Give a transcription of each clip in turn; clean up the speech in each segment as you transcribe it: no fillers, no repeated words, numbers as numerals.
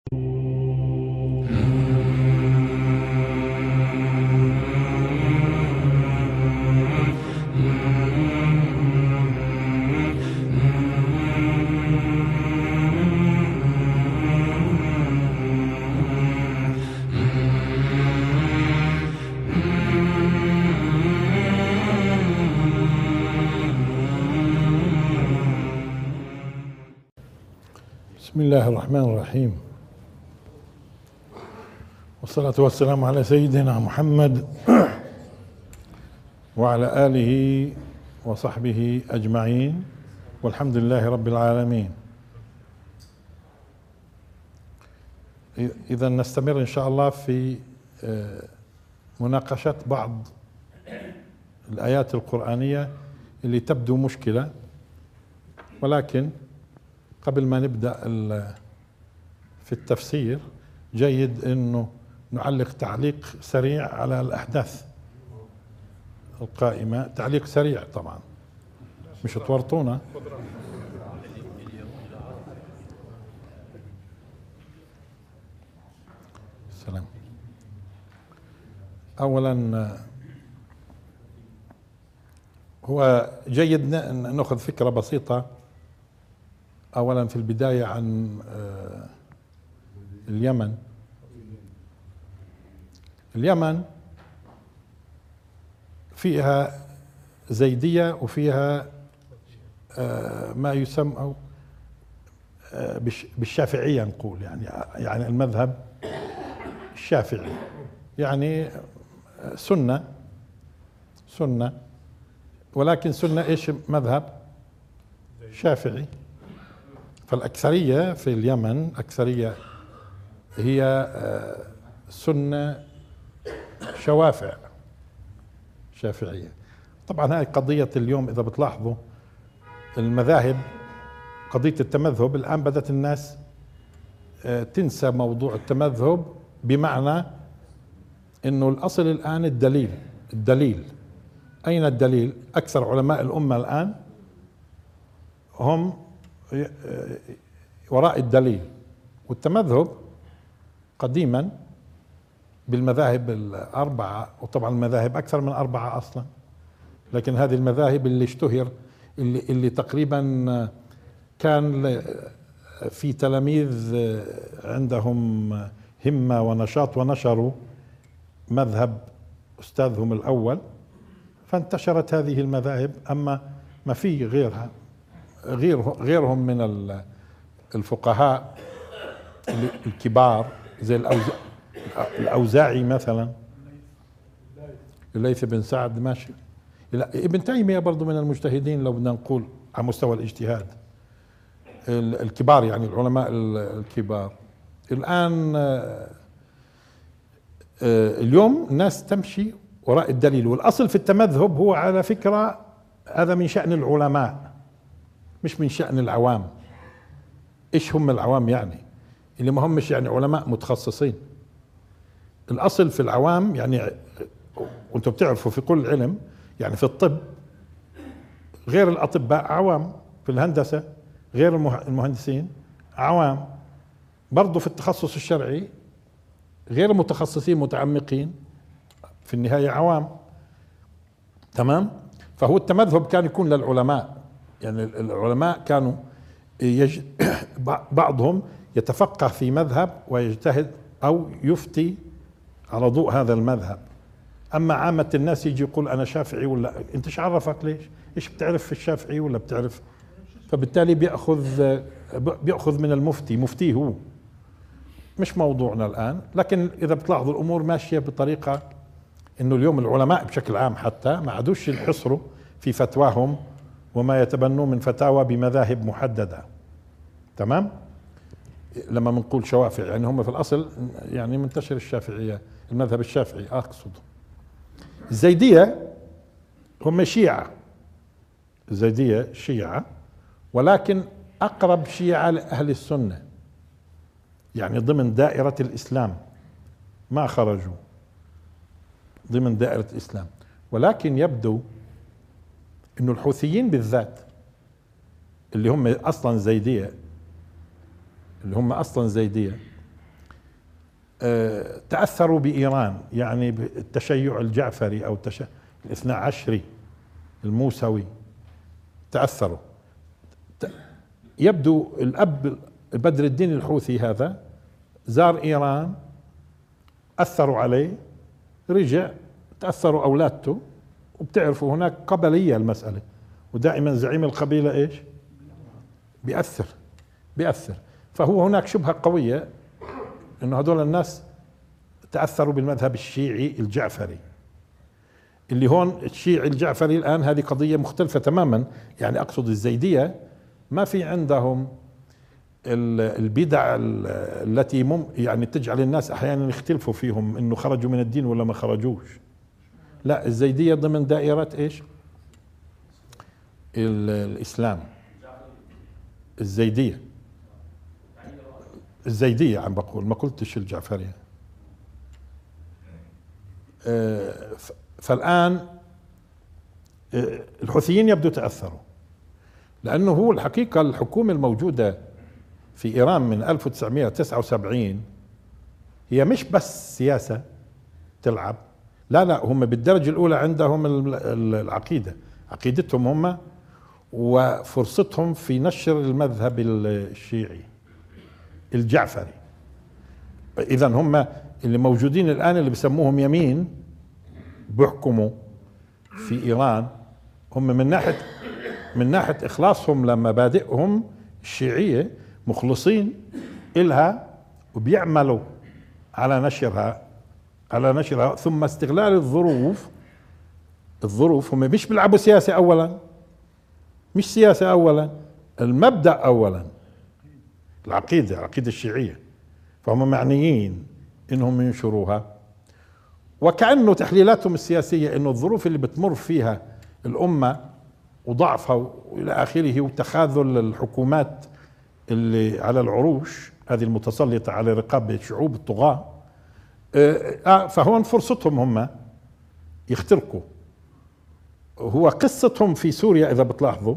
بسم الله الرحمن الرحيم، والصلاة والسلام على سيدنا محمد وعلى آله وصحبه أجمعين، والحمد لله رب العالمين. إذا نستمر إن شاء الله في مناقشة بعض الآيات القرآنية اللي تبدو مشكلة، ولكن قبل ما نبدأ في التفسير جيد انه نعلق تعليق سريع على الأحداث القائمة، تعليق سريع طبعا، مش تورطونا. السلام. اولا هو جيد ناخذ فكرة بسيطة اولا في البداية عن اليمن. اليمن فيها زيدية وفيها ما يسمى بالشافعية، نقول يعني المذهب الشافعي، يعني سنة، ولكن سنة ايش؟ مذهب شافعي. فالأكثرية في اليمن أكثرية هي سنة شوافع شافعية. طبعا هاي قضية اليوم إذا بتلاحظوا المذاهب، قضية التمذهب الآن بدأت الناس تنسى موضوع التمذهب، بمعنى إنه الأصل الآن الدليل. أين الدليل؟ أكثر علماء الأمة الآن هم وراء الدليل. والتمذهب قديما بالمذاهب الأربعة، وطبعا المذاهب أكثر من أربعة أصلا، لكن هذه المذاهب اللي اشتهر اللي تقريبا كان في تلاميذ عندهم همة ونشاط ونشروا مذهب أستاذهم الأول، فانتشرت هذه المذاهب. أما ما في غيرهم من الفقهاء الكبار زي الأوزاعي مثلا، الليث بن سعد، ماشي. ابن تيمية برضو من المجتهدين لو بدنا نقول على مستوى الاجتهاد، الكبار يعني العلماء الكبار. الآن اليوم الناس تمشي وراء الدليل، والأصل في التمذهب هو على فكرة هذا من شأن العلماء مش من شأن العوام. ايش هم العوام؟ يعني اللي ما همش يعني علماء متخصصين. الاصل في العوام يعني، وانتم بتعرفوا في كل علم، يعني في الطب غير الاطباء عوام، في الهندسة غير المهندسين عوام، برضو في التخصص الشرعي غير المتخصصين متعمقين، في النهاية عوام. تمام. فهو التمذهب كان يكون للعلماء، يعني العلماء كانوا بعضهم يتفقه في مذهب ويجتهد أو يفتي على ضوء هذا المذهب. أما عامة الناس يجي يقول أنا شافعي، ولا أنت ايش عرفك؟ ليش؟ إيش بتعرف في الشافعي ولا بتعرف؟ فبالتالي بيأخذ من المفتي، مفتيه هو، مش موضوعنا الآن. لكن إذا بتلاحظوا الأمور ماشية بطريقة إنه اليوم العلماء بشكل عام حتى ما عادوش ينحصروا في فتواهم وما يتبنوا من فتاوى بمذاهب محددة. تمام. لما بنقول شوافع يعني هم في الأصل يعني منتشر الشافعية، المذهب الشافعي أقصد. الزيدية هم شيعة، الزيدية شيعة، ولكن أقرب شيعة لأهل السنة، يعني ضمن دائرة الإسلام، ما خرجوا ضمن دائرة الإسلام. ولكن يبدو إنه الحوثيين بالذات اللي هم أصلا زيدية، تأثروا بإيران، يعني بالتشيع الجعفري أو الاثنى عشري الموسوي، تأثروا. يبدو الأب بدر الدين الحوثي هذا زار إيران، أثروا عليه، رجع، تأثروا أولادته. وبتعرفوا هناك قبلية المسألة، ودائما زعيم القبيلة إيش بيأثر. فهو هناك شبهة قوية إنه هذول الناس تأثروا بالمذهب الشيعي الجعفري، اللي هون الشيعي الجعفري الآن هذه قضية مختلفة تماما. يعني أقصد الزيدية ما في عندهم البدع التي يعني تجعل الناس أحيانا يختلفوا فيهم إنه خرجوا من الدين ولا ما خرجوش. لا، الزيدية ضمن دائرة إيش؟ الإسلام. الزيدية عم بقول، ما قلتش الجعفرية. فالآن الحوثيين يبدو تأثروا، لأنه هو الحقيقة الحكومة الموجودة في إيران من 1979 هي مش بس سياسة تلعب، لا هم بالدرجة الأولى عندهم العقيدة، عقيدتهم هم وفرصتهم في نشر المذهب الشيعي الجعفري. إذا هم اللي موجودين الآن اللي بسموهم يمين بيحكموا في إيران، هم من ناحية إخلاصهم لمبادئهم الشيعية مخلصين إلها، وبيعملوا على نشرها ثم استغلال الظروف. هم مش بيلعبوا سياسة أولا، مش سياسة أولا، المبدأ أولا، العقيدة الشيعية. فهم معنيين إنهم ينشروها، وكأنه تحليلاتهم السياسية إنه الظروف اللي بتمر فيها الأمة وضعفها وإلى آخره وتخاذل الحكومات اللي على العروش هذه المتسلطة على رقاب شعوب الطغاة، فهون فرصتهم هم يخترقوا. هو قصتهم في سوريا إذا بتلاحظوا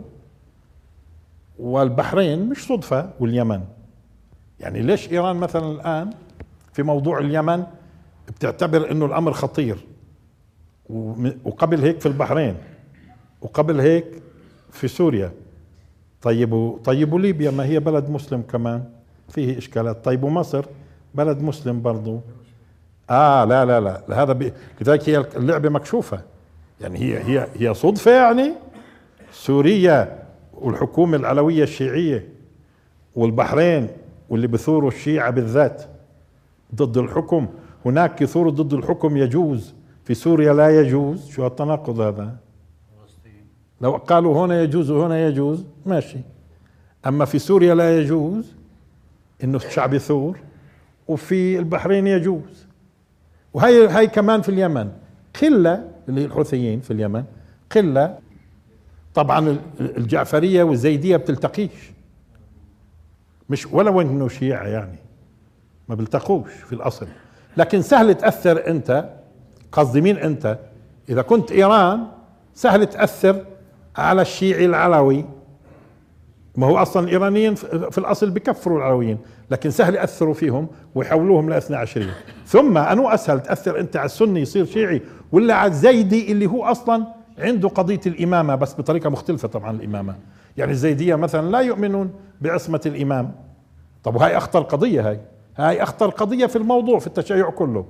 والبحرين مش صدفة، واليمن. يعني ليش إيران مثلا الآن في موضوع اليمن بتعتبر إنه الأمر خطير، وقبل هيك في البحرين، وقبل هيك في سوريا. طيب ليبيا ما هي بلد مسلم كمان فيه إشكالات. طيب ومصر بلد مسلم برضو. لا هذا لذلك هي اللعبة مكشوفة. يعني هي صدفة. يعني سوريا والحكومة العلوية الشيعية والبحرين واللي بثوروا الشيعة بالذات ضد الحكم، هناك يثوروا ضد الحكم يجوز، في سوريا لا يجوز. شو التناقض هذا؟ لو قالوا هنا يجوز وهنا يجوز ماشي، أما في سوريا لا يجوز إنه الشعب يثور، وفي البحرين يجوز. وهي كمان في اليمن قلة، اللي هي الحوثيين في اليمن قلة. طبعا الجعفرية والزيدية بتلتقيش، مش ولو انه شيعة يعني ما بيلتقوش في الأصل، لكن سهل تأثر أنت. قصدي مين أنت؟ إذا كنت إيران سهل تأثر على الشيعي العلوي. ما هو أصلا الإيرانيين في الأصل بكفروا العلويين، لكن سهل يأثروا فيهم ويحولوهم لاثنى عشرية. ثم أنو أسهل تأثر أنت على السني يصير شيعي، ولا على الزيدي اللي هو أصلا عنده قضية الإمامة بس بطريقة مختلفة طبعا الإمامة. يعني الزيدية مثلا لا يؤمنون بعصمة الإمام. طب وهي أخطر قضية، هاي أخطر قضية في الموضوع، في التشيع كله.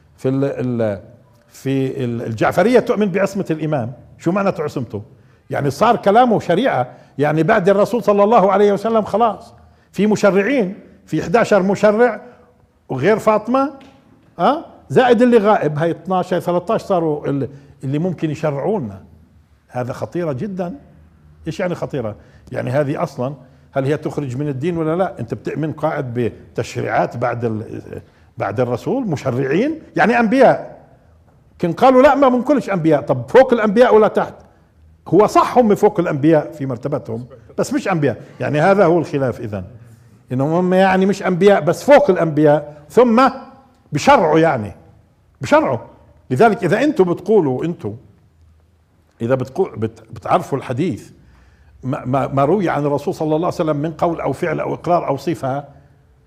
في الجعفرية تؤمن بعصمة الإمام. شو معنى عصمته؟ يعني صار كلامه شريعة. يعني بعد الرسول صلى الله عليه وسلم خلاص في مشرعين، في 11 مشرع وغير فاطمة زائد اللي غائب، هاي 12 13 صاروا اللي ممكن يشرعونا. هذا خطيرة جدا. ايش يعني خطيرة؟ يعني هذه اصلا هل هي تخرج من الدين ولا لا؟ انت بتؤمن قائد بتشريعات بعد الرسول، مشرعين يعني انبياء. كن قالوا لا ما بنقولش انبياء. طب فوق الانبياء ولا تحت؟ هو صح هم فوق الانبياء في مرتبتهم بس مش انبياء. يعني هذا هو الخلاف. اذا انهم هم يعني مش انبياء بس فوق الانبياء، ثم بشرعوا، يعني بشرعوا. لذلك اذا انتم بتقولوا اذا بتعرفوا الحديث ما روي عن الرسول صلى الله عليه وسلم من قول او فعل او اقرار او صفة،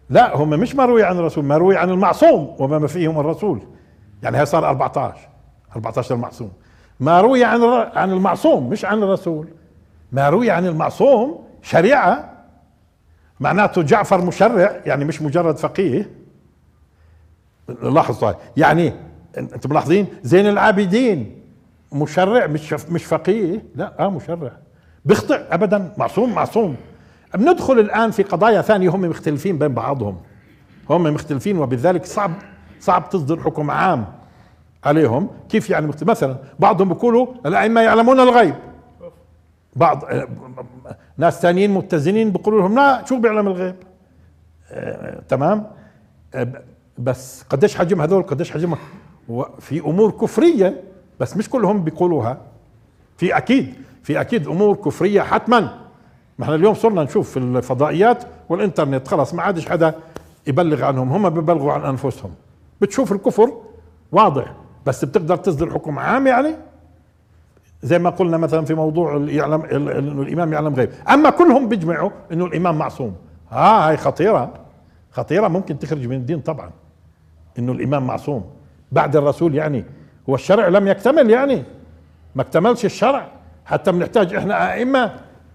لا هم مش ما روي عن الرسول، ما روي عن المعصوم وما فيهم الرسول. يعني هي صار 14 المعصوم. ما روي عن المعصوم مش عن الرسول، ما روي عن المعصوم شريعة. معناته جعفر مشرع، يعني مش مجرد فقيه. لاحظوا يعني انتم ملاحظين زين العابدين مشرع مش فقيه، لا مشرع. بيخطئ ابدا، معصوم. بندخل الان في قضايا ثانية هم مختلفين بين بعضهم، هم مختلفين، وبذلك صعب تصدر حكم عام عليهم. كيف يعني مثلا بعضهم بيقولوا الائمة يعلمون الغيب، بعض ناس ثانيين متزنين بيقولوا لهم لا، شو بيعلم الغيب؟ تمام. بس قديش حجم هذول، قديش حجم في امور كفرية، بس مش كلهم بيقولوها. في اكيد امور كفرية حتما. ما احنا اليوم صرنا نشوف في الفضائيات والانترنت خلاص ما عادش حدا يبلغ عنهم، هم بيبلغوا عن انفسهم. بتشوف الكفر واضح، بس بتقدر تصدر حكم عام يعني زي ما قلنا مثلا في موضوع انه الامام يعلم غيب. اما كلهم بيجمعوا انه الامام معصوم. هاي خطيرة ممكن تخرج من الدين طبعا، انه الامام معصوم بعد الرسول. يعني هو الشرع لم يكتمل، يعني ما اكتملش الشرع حتى بنحتاج احنا ائمة.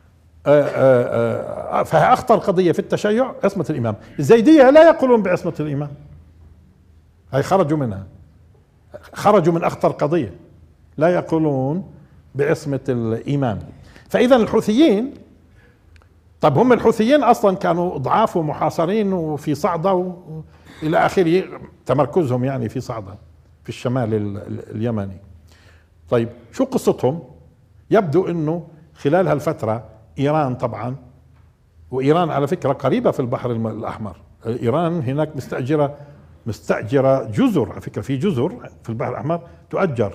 فهي اخطر قضية في التشيع عصمة الامام. الزيدية لا يقولون بعصمة الامام، هاي خرجوا منها، خرجوا من اخطر قضية، لا يقولون بعصمة الامام. فاذا الحوثيين، طب هم الحوثيين اصلا كانوا ضعاف ومحاصرين وفي صعدة الى اخره، تمركزهم يعني في صعدة في الشمال اليمني. طيب شو قصتهم؟ يبدو انه خلال هالفترة ايران طبعا، وايران على فكرة قريبة في البحر الاحمر، ايران هناك مستأجرة جزر، على فكرة في جزر في البحر الاحمر تؤجر،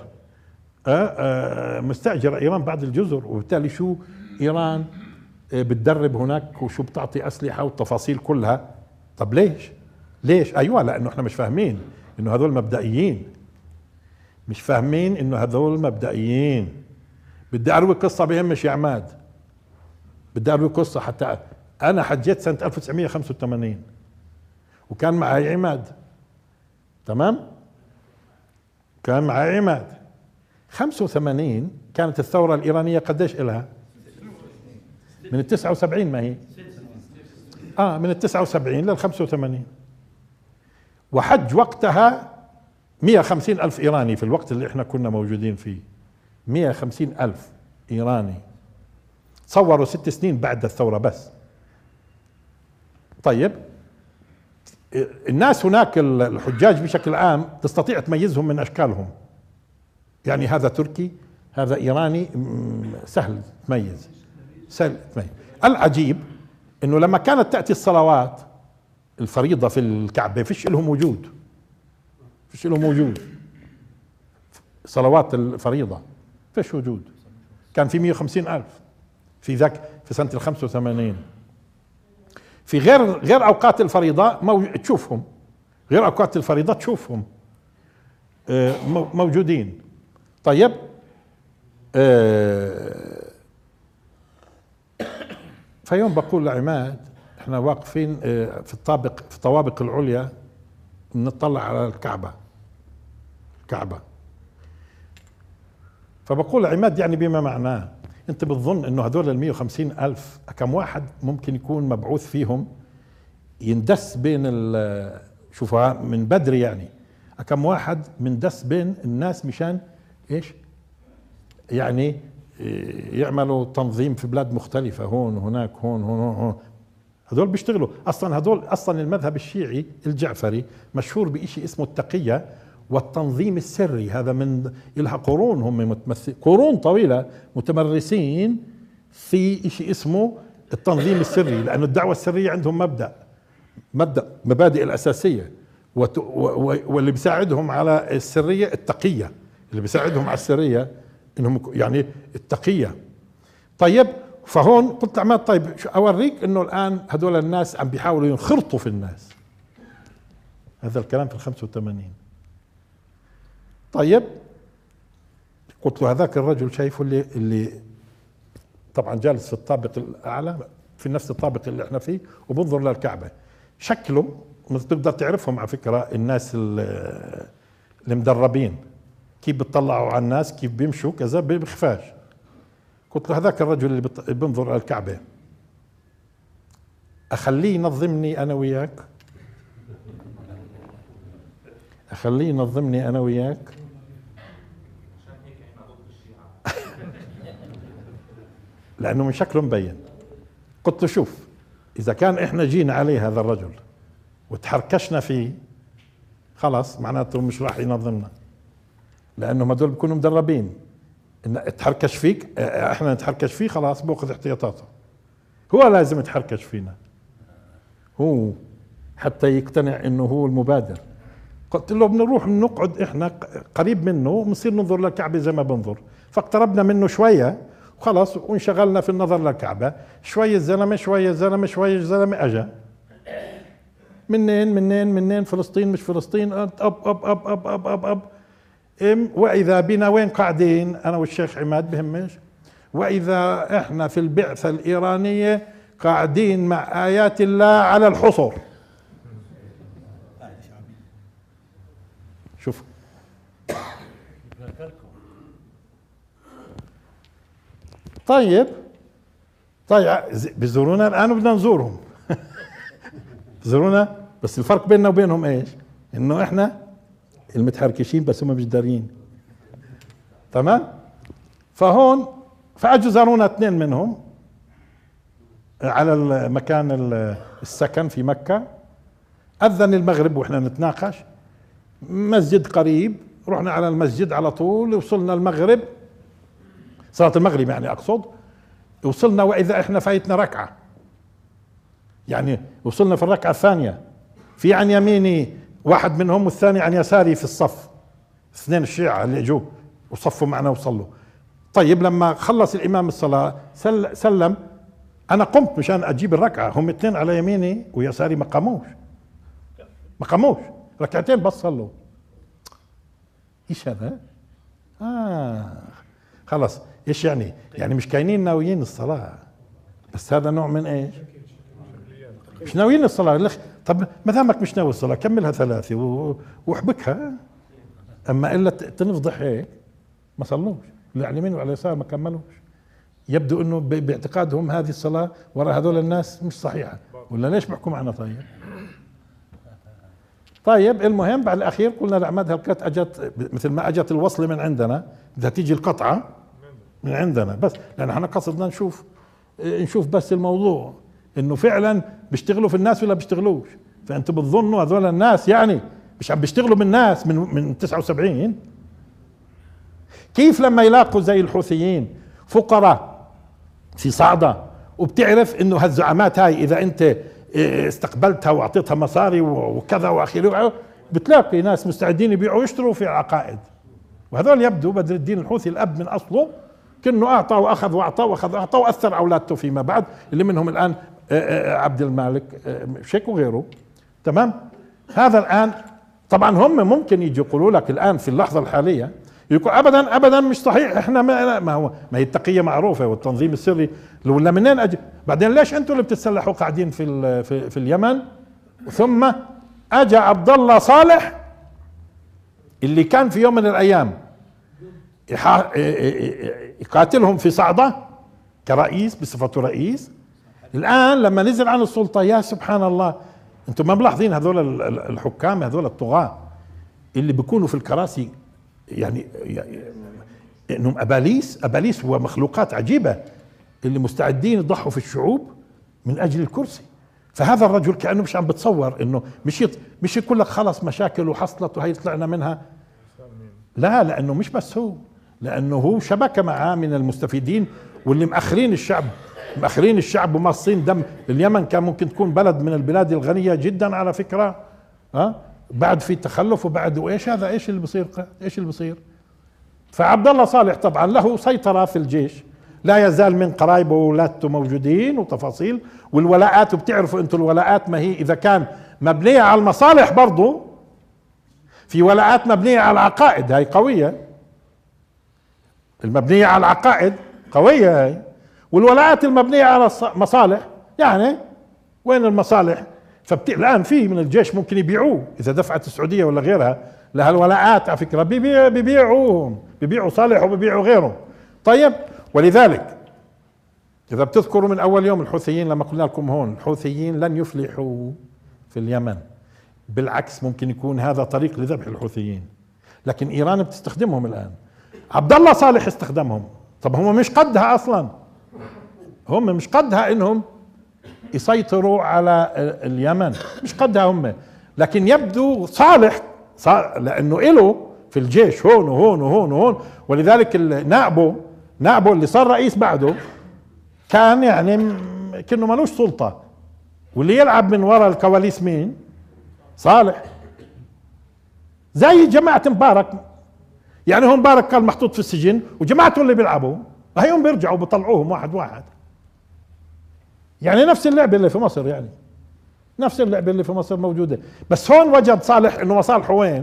مستأجرة ايران بعض الجزر. وبالتالي شو ايران بتدرب هناك وشو بتعطي اسلحة والتفاصيل كلها. طب ليش؟ ايوه لانه احنا مش فاهمين انه هذول مبدئيين، مش فاهمين انه هذول مبدئيين. بدي اروي قصة بهمش يا عماد، بدي اروي قصة. حتى انا حجيت سنة 1985 وكان معي عماد، تمام، كان معي عماد. 85 كانت الثورة الإيرانية قديش إلها؟ من 79 ما هي؟ من 79 لل 85. وحج وقتها 150 ألف إيراني في الوقت اللي احنا كنا موجودين فيه. 150 ألف إيراني تصوروا 6 سنين بعد الثورة بس. طيب الناس هناك الحجاج بشكل عام تستطيع تميزهم من أشكالهم، يعني هذا تركي هذا إيراني، سهل تميز. العجيب انه لما كانت تأتي الصلوات الفريضة في الكعبة فيش لهم وجود، صلوات الفريضة فيش وجود. كان في 150 ألف في ذاك في سنة 85. في غير أوقات الفريضة تشوفهم، غير أوقات الفريضة تشوفهم موجودين. طيب فيوم بقول لعماد احنا واقفين في الطوابق العليا نطلع على الكعبة. فبقول لعماد يعني بما معناه انت بتظن انه هذول 150 ألف كم واحد ممكن يكون مبعوث فيهم يندس بين شوفها من بدري، يعني كم واحد مندس بين الناس مشان ايش؟ يعني يعملوا تنظيم في بلاد مختلفة، هون وهناك، هون. هذول بيشتغلوا اصلا المذهب الشيعي الجعفري مشهور بشيء اسمه التقية والتنظيم السري. هذا من لها قرون، هم قرون طويلة متمرسين في شيء اسمه التنظيم السري، لأن الدعوة السرية عندهم مبادئ الأساسية، واللي بيساعدهم على السرية التقية، اللي بيساعدهم على السرية انهم يعني التقية. طيب فهون قلت عماد طيب اوريك انه الان هذول الناس عم بيحاولوا ينخرطوا في الناس. هذا الكلام في 85. طيب قلت له هذاك الرجل شايفه اللي طبعا جالس في الطابق الاعلى في نفس الطابق اللي احنا فيه وبنظر للكعبة، شكله تقدر تعرفهم على فكرة الناس المدربين كيف بتطلعوا على الناس، كيف بيمشوا كذا بخفاش. قلت له هذاك الرجل اللي بينظر على الكعبة أخليه ينظمني أنا وياك، أخليه ينظمني أنا وياك. لأنه من شكله مبين. قلت له شوف، إذا كان إحنا جينا عليه هذا الرجل وتحركشنا فيه خلاص معناته مش راح ينظمنا، لأنه هدول بيكونوا مدربين إن تحركش فيك، إحنا نتحركش فيه خلاص بأخذ احتياطاته. هو لازم يتحركش فينا هو حتى يقتنع إنه هو المبادر. قلت له بنروح بنقعد إحنا قريب منه وبنصير ننظر للكعبة زي ما بنظر. فاقتربنا منه شوية وخلاص وانشغلنا في النظر للكعبة. شوية الزلمة شوية الزلمة شوية الزلمة أجا منين فلسطين مش فلسطين أب أب أب أب أب أب أب وإذا بنا وين قاعدين أنا والشيخ عماد بهمش، وإذا إحنا في البعثة الإيرانية قاعدين مع آيات الله على الحصر. شوف طيب بيزورونا الآن وبدنا نزورهم. بيزورونا بس الفرق بيننا وبينهم ايش؟ انه احنا المتحركشين بس هم مش دارين. تمام؟ فهون فاجوا زارونا اثنين منهم على المكان السكن في مكة. اذن المغرب واحنا نتناقش، مسجد قريب، رحنا على المسجد على طول. وصلنا المغرب، صلاة المغرب يعني اقصد، وصلنا واذا احنا فايتنا ركعة، يعني وصلنا في الركعة الثانية، في عن يميني واحد منهم والثاني عن يساري في الصف، اثنين الشيعة اللي اجوا وصفوا معنا وصلوا. طيب لما خلص الامام الصلاة سلم، انا قمت مشان اجيب الركعة، هم اثنين على يميني ويساري ما قاموش ركعتين بس صلوا. ايش هذا؟ خلص ايش يعني؟ يعني مش كاينين ناويين الصلاة، بس هذا نوع من ايش؟ مش ناويين الصلاة. طب ما دامك مش ناوي الصلاة كملها ثلاثة واحبكها، اما الا تنفضح هيك ما صلوش، اللي على اليمين وعلى اليسار ما كملوش. يبدو انه باعتقادهم هذه الصلاة وراء هذول الناس مش صحيحة، ولا ليش بيحكوا معنا؟ طيب المهم بعد الاخير قلنا لعماد هالكات اجت مثل ما اجت الوصلة من عندنا، بدها تيجي القطعة من عندنا، بس لان احنا قصدنا نشوف بس الموضوع انه فعلا بيشتغلوا في الناس ولا بيشتغلوش. فانتم بتظنوا هذول الناس يعني مش عم بيشتغلوا بالناس من 79؟ كيف لما يلاقوا زي الحوثيين فقراء في صعدة، وبتعرف انه هالزعامات هاي اذا انت استقبلتها واعطيتها مصاري وكذا واخره، بتلاقي ناس مستعدين يبيعوا ويشتروا في عقائد. وهذول يبدو بدر الدين الحوثي الاب من اصله كأنه اعطى واخذ واعطى واخذ واعطى واثر اولادته فيما بعد، اللي منهم الان عبد المالك شيك وغيره. تمام؟ هذا الان طبعا هم ممكن يجي يقولوا لك الان في اللحظه الحاليه، يقول ابدا مش صحيح، احنا ما هي التقيه معروفه والتنظيم السري ولا منين بعدين ليش انتم اللي بتتسلحوا قاعدين في اليمن؟ ثم اجى عبد الله صالح اللي كان في يوم من الايام يقاتلهم في صعدة كرئيس بصفته رئيس، الآن لما نزل عن السلطة يا سبحان الله، انتم ما ملاحظين هذول الحكام هذول الطغاة اللي بيكونوا في الكراسي يعني انهم اباليس ومخلوقات عجيبة اللي مستعدين يضحوا في الشعوب من اجل الكرسي. فهذا الرجل كأنه مش عم بتصور انه مش يقول لك خلص مشاكل وحصلت وهي طلعنا منها، لا، لانه مش بس هو، لانه هو شبكه معاه من المستفيدين واللي مأخرين الشعب ومصين دم. اليمن كان ممكن تكون بلد من البلاد الغنيه جدا على فكره، بعد في تخلف وبعد وايش هذا، ايش اللي بصير. فعبد الله صالح طبعا له سيطره في الجيش، لا يزال من قرايبه وولادته موجودين وتفاصيل والولاءات. وبتعرفوا انتم الولاءات ما هي اذا كان مبنيه على المصالح، برضو في ولاءات مبنيه على العقائد، هاي قويه، المبنيه على العقائد قويه هاي، والولاءات المبنيه على مصالح. يعني وين المصالح؟ الان في من الجيش ممكن يبيعوه اذا دفعت السعوديه ولا غيرها لها الولاءات على فكره، بيبيعوا صالح وبيبيعوا غيره. طيب، ولذلك اذا بتذكروا من اول يوم الحوثيين لما قلنا لكم هون الحوثيين لن يفلحوا في اليمن، بالعكس ممكن يكون هذا طريق لذبح الحوثيين، لكن ايران بتستخدمهم الان. عبد الله صالح استخدمهم. طب هم مش قدها اصلا، هم مش قدها انهم يسيطروا على اليمن، مش قدها هم. لكن يبدو صالح لانه له في الجيش هون وهون وهون وهون، ولذلك نائبه اللي صار رئيس بعده كان يعني كأنه ملوش سلطة، واللي يلعب من وراء الكواليس مين؟ صالح. زي جماعة مبارك، يعني هون مبارك كان محطوط في السجن وجماعته اللي بيلعبوا هيهم بيرجعوا بيطلعوهم واحد واحد. يعني نفس اللعبة اللي في مصر، يعني نفس اللعبة اللي في مصر موجودة. بس هون وجد صالح انه مصالحه وين؟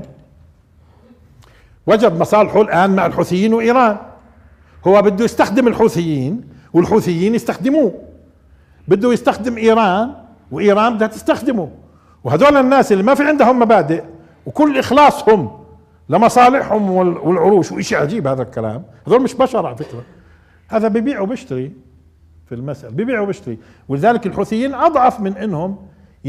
وجد مصالحه الان مع الحوثيين وايران. هو بده يستخدم الحوثيين والحوثيين يستخدموه، بده يستخدم ايران وايران بدها تستخدمه. وهذول الناس اللي ما في عندهم مبادئ وكل اخلاصهم لمصالحهم والعروش، وإشي عجيب هذا الكلام. هذول مش بشر على فكرة، هذا بيبيع وبيشتري في المسألة، بيبيع وبيشتري. ولذلك الحوثيين اضعف من انهم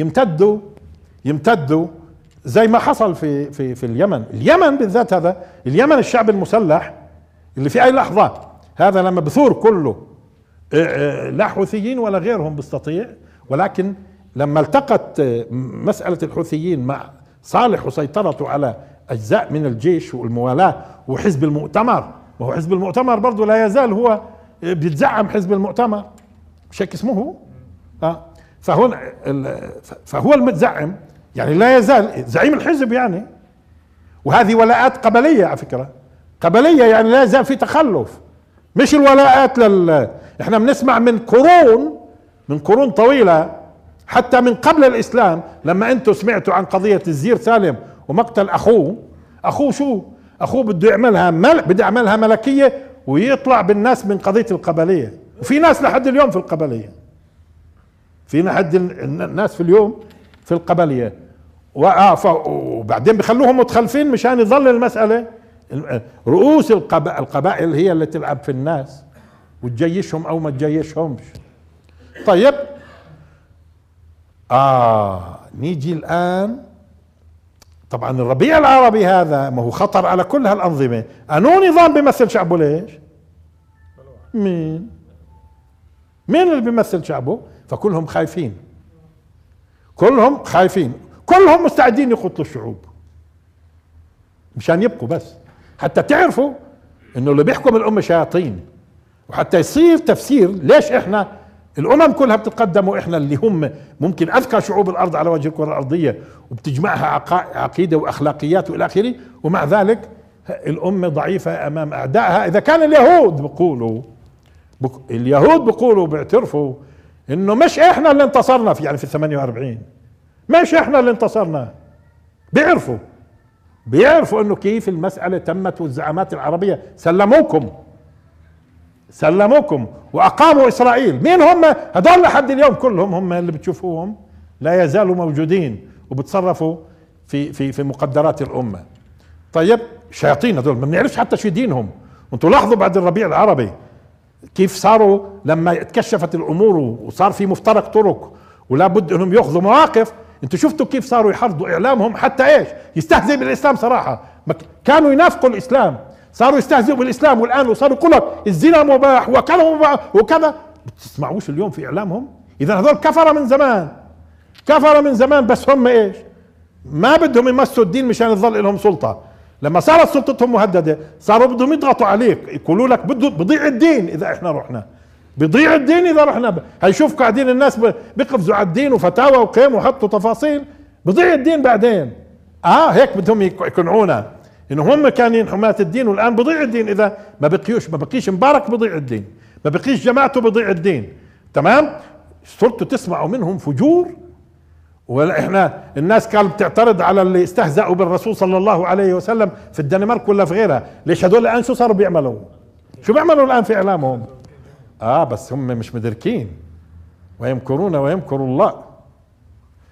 يمتدوا زي ما حصل في اليمن بالذات. هذا اليمن الشعب المسلح اللي في اي لحظة هذا لما بثور كله، لا حوثيين ولا غيرهم بيستطيع. ولكن لما التقت مسألة الحوثيين مع صالح وسيطرته على اجزاء من الجيش والموالاة وحزب المؤتمر، وهو حزب المؤتمر برضه لا يزال هو بيتزعم حزب المؤتمر، مش هيك اسمه؟ فهو المتزعم، يعني لا يزال زعيم الحزب يعني. وهذه ولاءات قبلية على فكرة، قبلية يعني لا يزال في تخلف، مش الولاءات احنا بنسمع من قرون طويلة، حتى من قبل الاسلام. لما انتم سمعتوا عن قضية الزير سالم ومقتل اخوه شو؟ اخوه بده يعملها ملكية ويطلع بالناس من قضية القبلية. وفي ناس لحد اليوم في القبلية، الناس في اليوم في القبلية. وبعدين بخلوهم متخلفين مشان يظل المسألة رؤوس القبائل هي اللي تلعب في الناس وتجيشهم او ما تجيشهمش. طيب، نيجي الان. طبعا الربيع العربي هذا ما هو خطر على كل هالأنظمة. أنو نظام بيمثل شعبه ليش؟ مين اللي بيمثل شعبه؟ فكلهم خايفين، كلهم مستعدين يقتلوا الشعوب مشان يبقوا، بس حتى تعرفوا انه اللي بيحكم الأمة شياطين. وحتى يصير تفسير ليش احنا الأمم كلها بتتقدم واحنا اللي هم ممكن أذكى شعوب الأرض على وجه الكرة الأرضية وبتجمعها عقيدة وأخلاقيات والى آخره، ومع ذلك الأمة ضعيفة أمام أعدائها. إذا كان اليهود بيقولوا بيعترفوا إنه مش إحنا اللي انتصرنا في 48، مش إحنا اللي انتصرنا. بيعرفوا إنه كيف المسألة تمت، والزعامات العربية سلموكم وأقاموا إسرائيل. مين هم هذول؟ لحد اليوم كلهم هم اللي بتشوفوهم لا يزالوا موجودين وبتصرفوا في مقدرات الأمة. طيب، شياطين هذول ما بنعرفش حتى شو دينهم. وانتم لاحظوا بعد الربيع العربي كيف صاروا لما اتكشفت الأمور وصار في مفترق طرق ولا بد انهم ياخذوا مواقف. انتم شفتوا كيف صاروا يحرضوا اعلامهم حتى ايش؟ يستهزئ بالاسلام. صراحة كانوا ينافقوا الاسلام، صاروا يستهزئوا بالاسلام، والان وصاروا يقولوا الزنا مباح وكذا مباح وكذا. بتسمعوش اليوم في اعلامهم؟ اذا هذول كفروا من زمان، بس هم ايش؟ ما بدهم يمسوا الدين مشان يظل لهم سلطة. لما صارت سلطتهم مهددة صاروا بدهم يضغطوا عليك، يقولوا لك بضيع الدين اذا احنا رحنا، بضيع الدين اذا رحنا. هيشوف قاعدين الناس بيقفزوا على الدين وفتاوى وقيم وحطوا تفاصيل، بضيع الدين بعدين. هيك بدهم يقنعونا انه هم كانوا حماة الدين، والان بضيع الدين اذا ما بقيش مبارك، بضيع الدين، ما بقيش جماعته، بضيع الدين. تمام؟ صرتوا تسمعوا منهم فجور. ولا احنا الناس كانت بتعترض على اللي استهزأوا بالرسول صلى الله عليه وسلم في الدنمارك ولا في غيرها. ليش هذول الان شو صاروا بيعملوا؟ شو بيعملوا الان في اعلامهم؟ بس هم مش مدركين. ويمكرون ويمكر الله.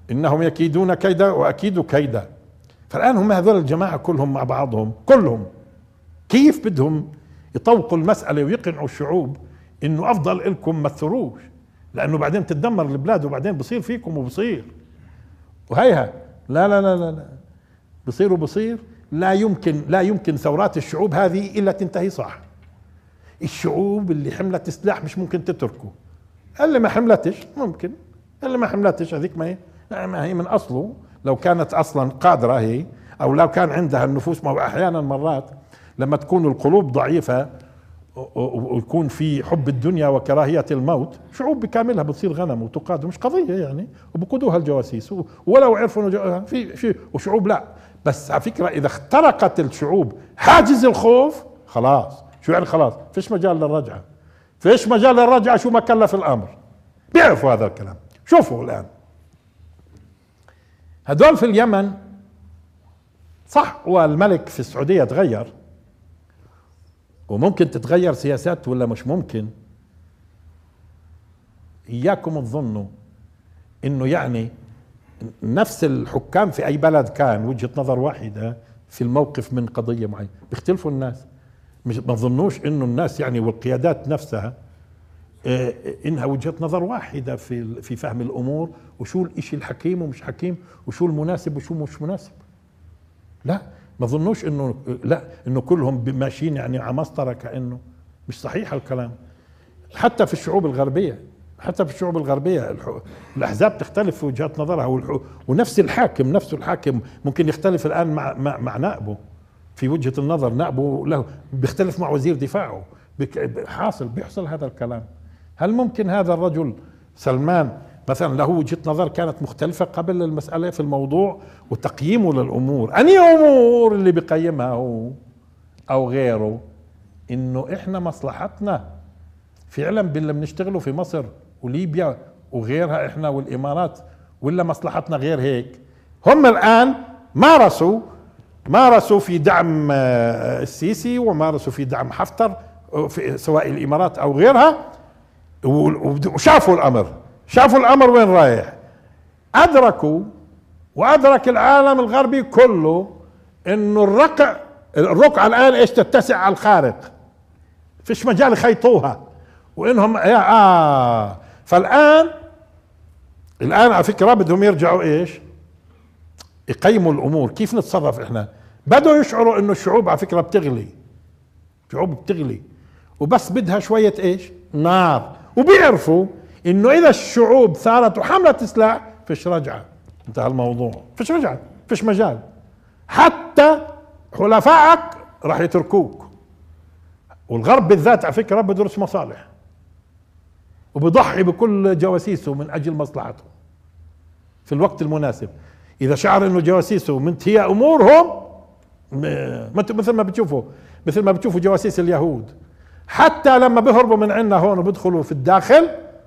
إنهم يكيدون كيدا وأكيد كيدا. فالآن هم هذول الجماعة كلهم مع بعضهم كلهم كيف بدهم يطوقوا المسألة ويقنعوا الشعوب إنه أفضل لكم ما تثروش، لأنه بعدين تتدمر البلاد وبعدين بصير فيكم وبصير. وهيها لا لا لا لا, لا. بصير لا يمكن ثورات الشعوب هذه إلا تنتهي صح. الشعوب اللي حملت سلاح مش ممكن تتركه، اللي ما حملتش ممكن، اللي ما حملتش هذيك ما هي من أصله لو كانت أصلا قادرة هي، أو لو كان عندها النفوس. ما هو أحيانا مرات لما تكون القلوب ضعيفة ويكون في حب الدنيا وكراهية الموت، شعوب بكاملها بتصير غنم وتقاد، مش قضية يعني، وبقودوها الجواسيس ولو عرفوا انه في وشعوب لا. بس على فكرة إذا اخترقت الشعوب حاجز الخوف خلاص. شو يعني خلاص؟ فيش مجال للرجعة، فيش مجال للرجعة. شو ما كلف الأمر بيعرفوا هذا الكلام. شوفوا الآن هدول في اليمن صح، والملك في السعودية تغير، وممكن تتغير سياسات ولا مش ممكن. إياكم تظنوا إنه يعني نفس الحكام في أي بلد كان وجهة نظر واحدة في الموقف من قضية معينة، بيختلفوا الناس. مش ما تظنوش إنه الناس يعني والقيادات نفسها إنها وجهة نظر واحدة في فهم الأمور، وشو الإشي الحكيم ومش حكيم، وشو المناسب وشو مش مناسب. لا، ما ظنوش إنه لا إنه كلهم ماشيين يعني على مسطرة، كأنه مش صحيح الكلام. حتى في الشعوب الغربية الأحزاب تختلف في وجهات نظرها، ونفس الحاكم ممكن يختلف الآن مع نائبه في وجهة النظر. نائبه له بيختلف مع وزير دفاعه، بيحصل هذا الكلام. هل ممكن هذا الرجل سلمان مثلا له وجهة نظر كانت مختلفة قبل المسألة في الموضوع وتقييمه للأمور؟ أنهي أمور اللي بيقيمها هو أو غيره؟ إنه إحنا مصلحتنا فعلا باللي بنشتغله في مصر وليبيا وغيرها إحنا والإمارات، ولا مصلحتنا غير هيك؟ هم الآن مارسوا في دعم السيسي، ومارسوا في دعم حفتر في سواء الإمارات أو غيرها، وشافوا الأمر وين رايح. وأدرك العالم الغربي كله إنه الرقعة الآن إيش تتسع على الخارق، فيش مجال يخيطوها، وإنهم فالآن على فكرة بدهم يرجعوا إيش يقيموا الأمور، كيف نتصرف إحنا. بدوا يشعروا إنه الشعوب على فكرة بتغلي وبس بدها شوية إيش نار، وبيعرفوا إنه إذا الشعوب ثارت وحملت سلاح فيش رجعة، انتهى الموضوع، فيش رجعة، فيش مجال. حتى حلفائك راح يتركوك. والغرب بالذات على فكرة بدرس مصالح، وبضحي بكل جواسيسه من أجل مصلحته في الوقت المناسب. إذا شعر إنه جواسيسه منتهية أمورهم، مثل ما بتشوفوا جواسيس اليهود، حتى لما بيهربوا من عنا هون وبيدخلوا في الداخل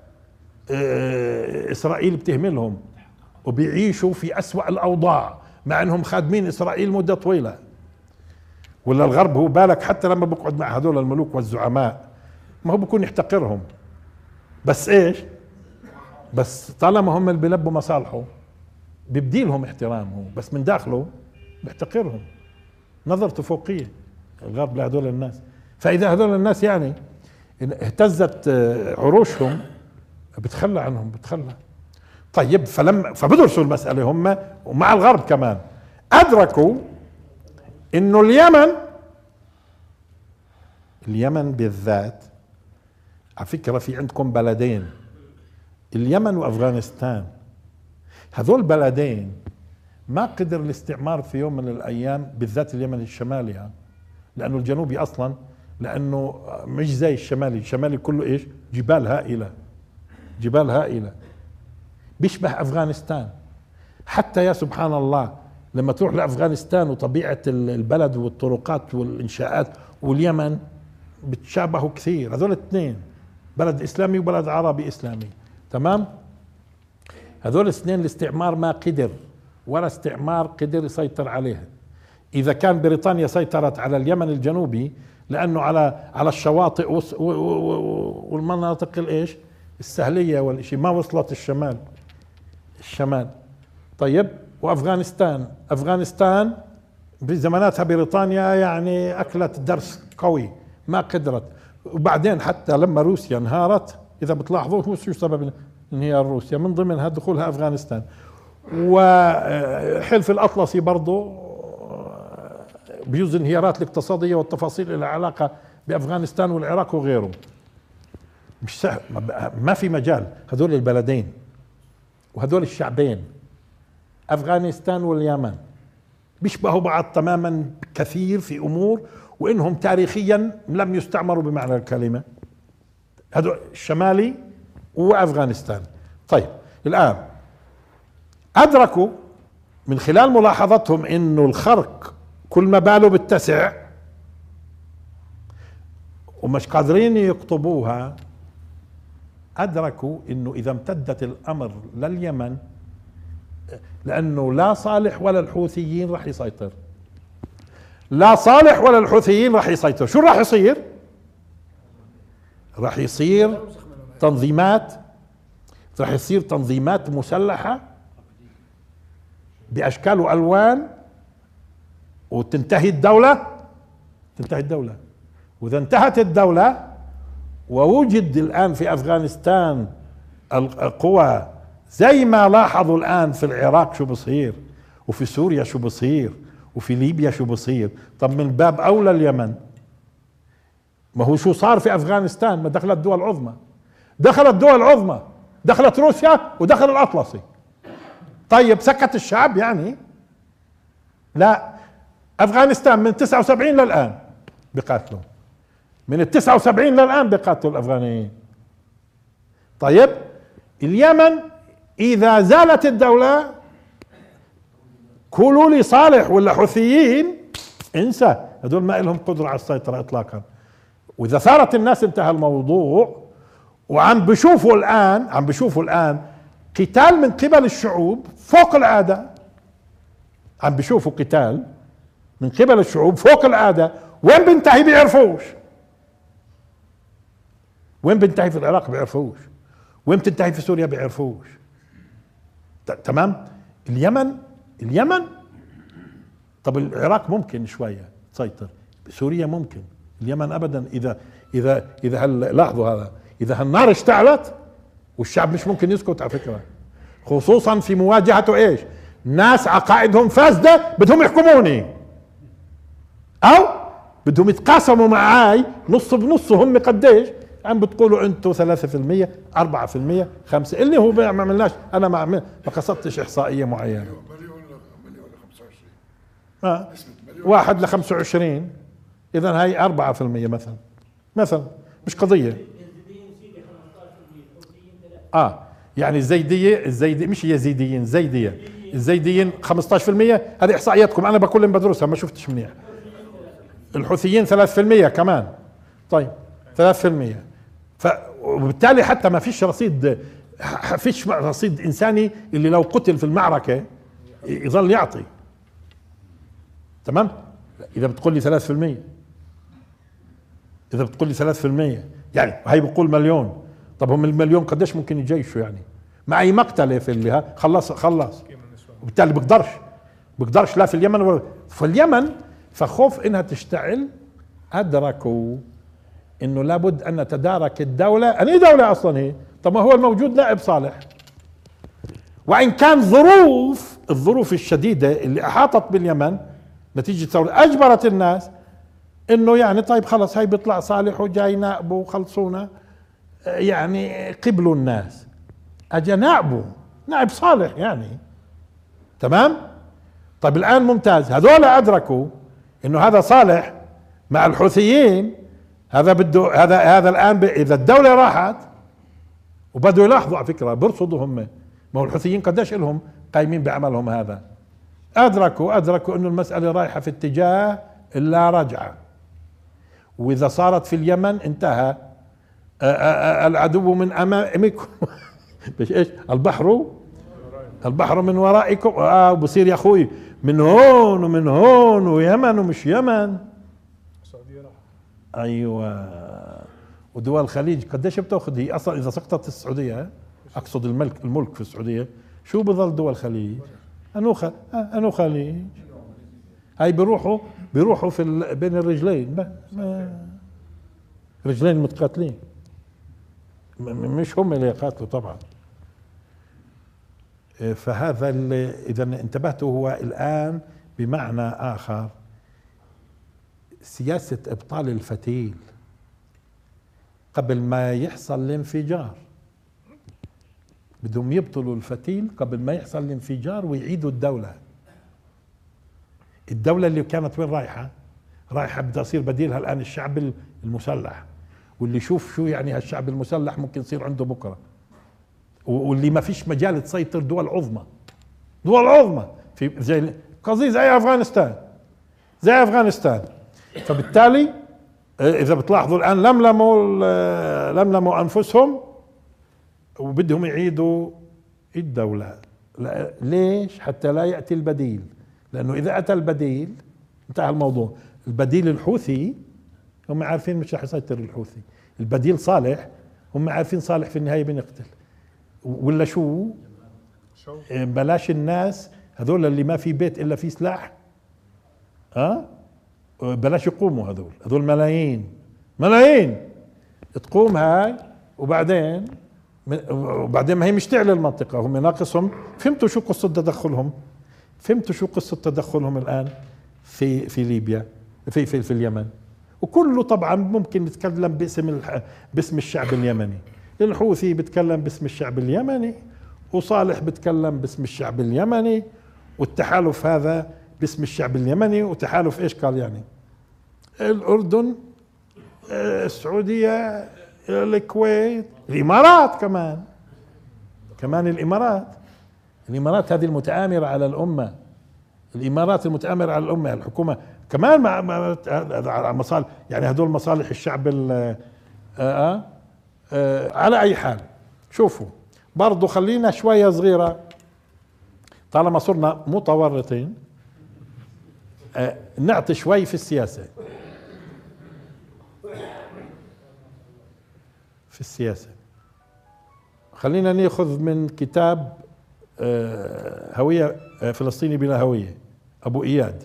إسرائيل بتهملهم وبيعيشوا في أسوأ الأوضاع مع أنهم خادمين إسرائيل مدة طويلة. ولا الغرب هو بالك حتى لما بقعد مع هذول الملوك والزعماء ما هو بكون يحتقرهم، بس إيش، بس طالما هم اللي بيلبوا مصالحه بيبديلهم احترامه، بس من داخله بيحتقرهم. نظرته فوقية الغرب لهذول الناس. فإذا هذول الناس يعني اهتزت عروشهم بتخلى عنهم. طيب فبدرسوا المسألة هم ومع الغرب كمان، أدركوا إنه اليمن بالذات، على فكرة في عندكم بلدين، اليمن وأفغانستان، هذول بلدين ما قدر الاستعمار في يوم من الأيام، بالذات اليمن الشمالي، لأنه الجنوبي أصلا لأنه مش زي الشمالي كله إيش، جبال هائلة بيشبه أفغانستان. حتى يا سبحان الله لما تروح لأفغانستان وطبيعة البلد والطرقات والإنشاءات واليمن بتشابهوا كثير. هذول الاثنين بلد إسلامي وبلد عربي إسلامي، تمام. هذول الاثنين الاستعمار ما قدر، ولا استعمار قدر يسيطر عليها. إذا كان بريطانيا سيطرت على اليمن الجنوبي لأنه على الشواطئ والمناطق الإيش السهلية والإشي، ما وصلت الشمال. طيب وأفغانستان، أفغانستان بزماناتها بريطانيا يعني أكلت درس قوي، ما قدرت. وبعدين حتى لما روسيا انهارت، إذا بتلاحظوا هو شو سبب انهيار روسيا؟ من ضمنها دخولها أفغانستان. وحلف الأطلسي برضو بيجوز الانهيارات الاقتصادية والتفاصيل لها علاقة بأفغانستان والعراق وغيره. مش سهل، ما في مجال. هذول البلدين وهذول الشعبين أفغانستان واليمن بيشبهوا بعض تماما كثير في أمور، وإنهم تاريخيا لم يستعمروا بمعنى الكلمة، هذول الشمالي وأفغانستان. طيب الآن أدركوا من خلال ملاحظتهم إنه الخرق كل ما باله بتسع ومش قادرين يقطبوها، أدركوا إنه إذا امتدت الأمر لليمن، لأنه لا صالح ولا الحوثيين راح يسيطر، لا صالح ولا الحوثيين راح يسيطر. شو راح يصير؟ راح يصير تنظيمات، راح يصير تنظيمات مسلحة بأشكال وألوان، وتنتهي الدولة، تنتهي الدولة. وإذا انتهت الدولة ووجد الآن في أفغانستان القوى زي ما لاحظوا الآن في العراق شو بصير، وفي سوريا شو بصير، وفي ليبيا شو بصير، طب من باب أولى اليمن. ما هو شو صار في أفغانستان؟ ما دخلت دول عظمى، دخلت دول عظمى، دخلت روسيا ودخل الأطلسي. طيب سكت الشعب يعني؟ لا، أفغانستان من 79 للآن بقاتلوا، من 79 للآن بقاتلوا الأفغانيين. طيب اليمن إذا زالت الدولة، كلوا لي صالح ولا حوثيين انسى، هذول ما لهم قدرة على السيطرة إطلاقا. وإذا ثارت الناس انتهى الموضوع. وعم بشوفوا الآن، عم بشوفوا الآن قتال من قبل الشعوب فوق العادة، عم بشوفوا قتال من قبل الشعوب فوق العادة. وين بنتهي بيعرفوش، وين بنتهي في العراق بيعرفوش، وين بتنتهي في سوريا بيعرفوش. تمام. اليمن طب العراق ممكن شوية تسيطر، سوريا ممكن، اليمن ابدا. اذا لاحظوا هذا، اذا هالنار اشتعلت والشعب مش ممكن يسكت على فكرة، خصوصا في مواجهته ايش؟ ناس عقائدهم فاسدة بدهم يحكموني، او بدهم يتقاسموا معاي نص بنص. هم قديش عم بتقولوا انتوا 3%، 4%، 5%، اللي هو ما عملناش. انا ما قصدتش احصائيه معينه. مليون ل25 1 ل 25، اذا هي 4% مثلا مش قضيه. يعني الزيديه مش يزيديين، الزيديين 15%. هذه احصائياتكم، انا بكل بدرسها ما شفتش منيح. الحوثيين 3% كمان. طيب 3%. وبالتالي حتى ما فيش رصيد انساني اللي لو قتل في المعركة يظل يعطي. تمام. اذا بتقول لي 3%، اذا بتقول لي 3%، يعني هي بقول مليون. طب هم المليون قديش ممكن يجيشوا يعني مع اي مقتله في اللي خلص. وبالتالي بقدرش لا في اليمن ولا في اليمن. فخوف انها تشتعل، ادركوا انه لابد ان نتدارك الدولة. أي دولة اصلا هي؟ طب ما هو الموجود نائب صالح. وان كان الظروف الشديدة اللي احاطت باليمن نتيجة ثورة اجبرت الناس انه يعني طيب خلص هاي بيطلع صالح وجاي نائبه وخلصونا، يعني قبلوا الناس. اجا نائب صالح يعني. تمام. طيب الان ممتاز، هذول ادركوا انه هذا صالح مع الحوثيين، هذا بده هذا الان اذا الدولة راحت. وبدوا يلاحظوا على فكرة، بيرصدوا هم، ما هو الحوثيين قديش لهم قايمين بعملهم هذا. ادركوا انه المسألة رايحة في اتجاه اللا رجعة. واذا صارت في اليمن انتهى العدو من امامكم. ايش البحر من ورائكم. بصير يا اخوي من هون ومن هون، ويمن ومش يمن. السعودية راح. ايوه. ودول الخليج قديش بتاخذ هي اصلا اذا سقطت السعودية؟ اقصد الملك في السعودية، شو بظل دول الخليج؟ انو خليج. هاي بيروحوا بين الرجلين، رجلين متقاتلين، مش هم اللي يقاتلوا طبعا. فهذا اذا انتبهتوا هو الان بمعنى اخر سياسة ابطال الفتيل قبل ما يحصل الانفجار. بدهم يبطلوا الفتيل قبل ما يحصل الانفجار ويعيدوا الدولة اللي كانت وين رايحة بدها يصير بديلها الآن الشعب المسلح، واللي يشوف شو يعني هالشعب المسلح ممكن يصير عنده بكرة، واللي ما فيش مجال تسيطر دول عظمى في زي قضية زي أفغانستان. فبالتالي إذا بتلاحظوا الآن لملموا أنفسهم وبدهم يعيدوا الدولة. ليش؟ حتى لا يأتي البديل، لأنه إذا أتى البديل انتهى الموضوع. البديل الحوثي هم عارفين مش رح يسيطر الحوثي، البديل صالح هم عارفين صالح في النهاية بنقتل ولا شو. بلاش الناس هذول اللي ما في بيت إلا في سلاح، بلاش يقوموا هذول ملايين تقوم هاي، وبعدين ما هي مشتعلة المنطقة، هم ناقصهم. فهمتوا شو قصة تدخلهم الآن في ليبيا، في اليمن. وكله طبعا ممكن يتكلم باسم الشعب اليمني. الحوثي بيتكلم باسم الشعب اليمني، وصالح بيتكلم باسم الشعب اليمني، والتحالف هذا باسم الشعب اليمني. وتحالف ايش قال يعني؟ الأردن، السعودية، الكويت، الإمارات كمان الإمارات هذه المتآمرة على الأمة، الحكومة كمان مع مصالح، يعني هدول مصالح الشعب. على أي حال شوفوا برضو خلينا شوية صغيرة طالما صرنا متورطين، نعطي شوي في السياسة. خلينا ناخذ من كتاب هوية فلسطيني بلا هوية، أبو إياد،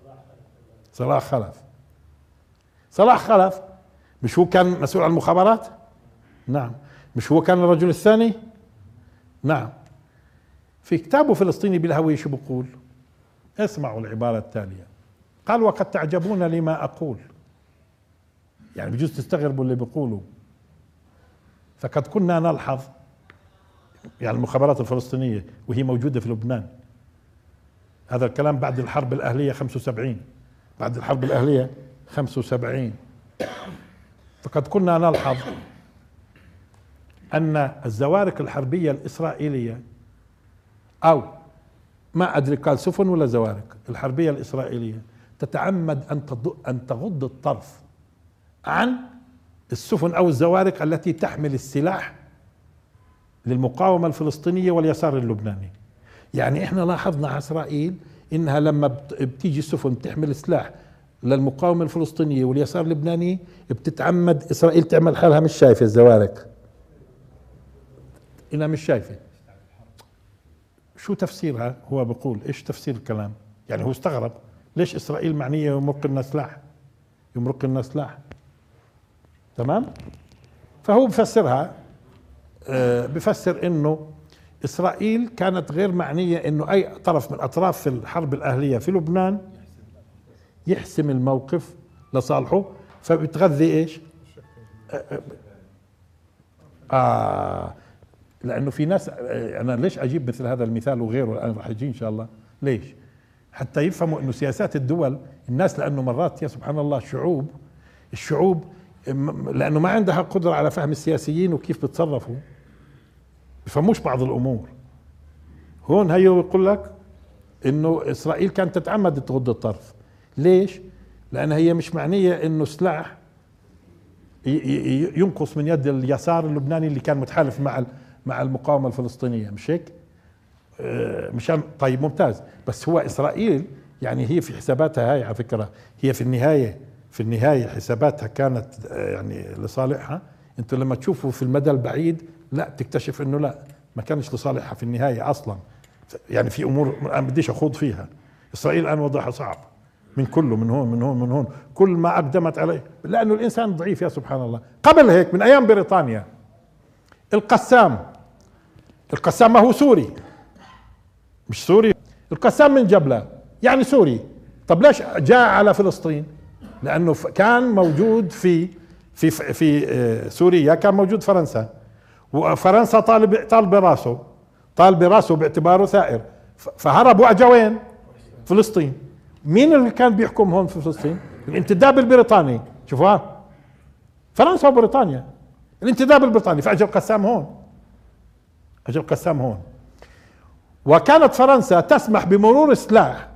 صلاح خلف. مش هو كان مسؤول عن المخابرات؟ نعم. مش هو كان الرجل الثاني؟ نعم. في كتابه فلسطيني بلا هوية شو بقول؟ اسمعوا العبارة التالية. قال: وقد تعجبون لما أقول، يعني بجوز تستغربوا اللي بقوله. فقد كنا نلحظ، يعني المخابرات الفلسطينية وهي موجودة في لبنان، هذا الكلام بعد الحرب الأهلية 75. فقد كنا نلحظ أن الزوارق الحربية الإسرائيلية، أو ما أدري قال سفن ولا زوارق، الحربية الإسرائيلية تتعمد أن تغض الطرف عن السفن أو الزوارق التي تحمل السلاح للمقاومة الفلسطينية واليسار اللبناني. يعني احنا لاحظنا على إسرائيل إنها لما بتيجي السفن تحمل سلاح للمقاومة الفلسطينية واليسار اللبناني، بتتعمد إسرائيل تعمل حالها مش شايفة الزوارق، إنها مش شايفة. شو تفسيرها؟ هو بقول إيش تفسير الكلام؟ يعني هو استغرب ليش إسرائيل معنية يمرق لنا سلاح. تمام؟ فهو بفسرها، بفسر إنه إسرائيل كانت غير معنية إنه أي طرف من أطراف في الحرب الأهلية في لبنان يحسم الموقف لصالحه، فبتغذي إيش؟ لأنه في ناس، أنا ليش أجيب مثل هذا المثال وغيره الآن راح يجي إن شاء الله، ليش؟ حتى يفهموا إنه سياسات الدول، الناس لأنه مرات يا سبحان الله الشعوب لأنه ما عندها قدرة على فهم السياسيين وكيف بتصرفوا، بفهموش بعض الأمور. هون هيو يقول لك إنه إسرائيل كانت تتعمد تغض الطرف. ليش؟ لأن هي مش معنية إنه سلاح ينقص من يد اليسار اللبناني اللي كان متحالف مع المقاومة الفلسطينية، مش هيك؟ مشان طيب ممتاز. بس هو إسرائيل يعني هي في حساباتها هاي، على فكرة هي في النهاية حساباتها كانت يعني لصالحها. انتوا لما تشوفوا في المدى البعيد لا تكتشف انه لا، ما كانش لصالحها في النهاية اصلا. يعني في امور انا بديش اخوض فيها. اسرائيل الان وضعها صعب من كله، من هون من هون من هون، كل ما اقدمت عليه، لانه الانسان ضعيف يا سبحان الله. قبل هيك من ايام بريطانيا القسام ما هو سوري، مش سوري، القسام من جبلة يعني سوري. طب ليش جاء على فلسطين؟ لانه كان موجود في سوريا، كان موجود فرنسا، وفرنسا طالب براسه باعتباره ثائر، فهربوا اجا وين؟ فلسطين. مين اللي كان بيحكم هون في فلسطين؟ الانتداب البريطاني. شوفوها، فرنسا وبريطانيا، الانتداب البريطاني. فاجى القسام هون، اجى القسام هون. وكانت فرنسا تسمح بمرور سلاح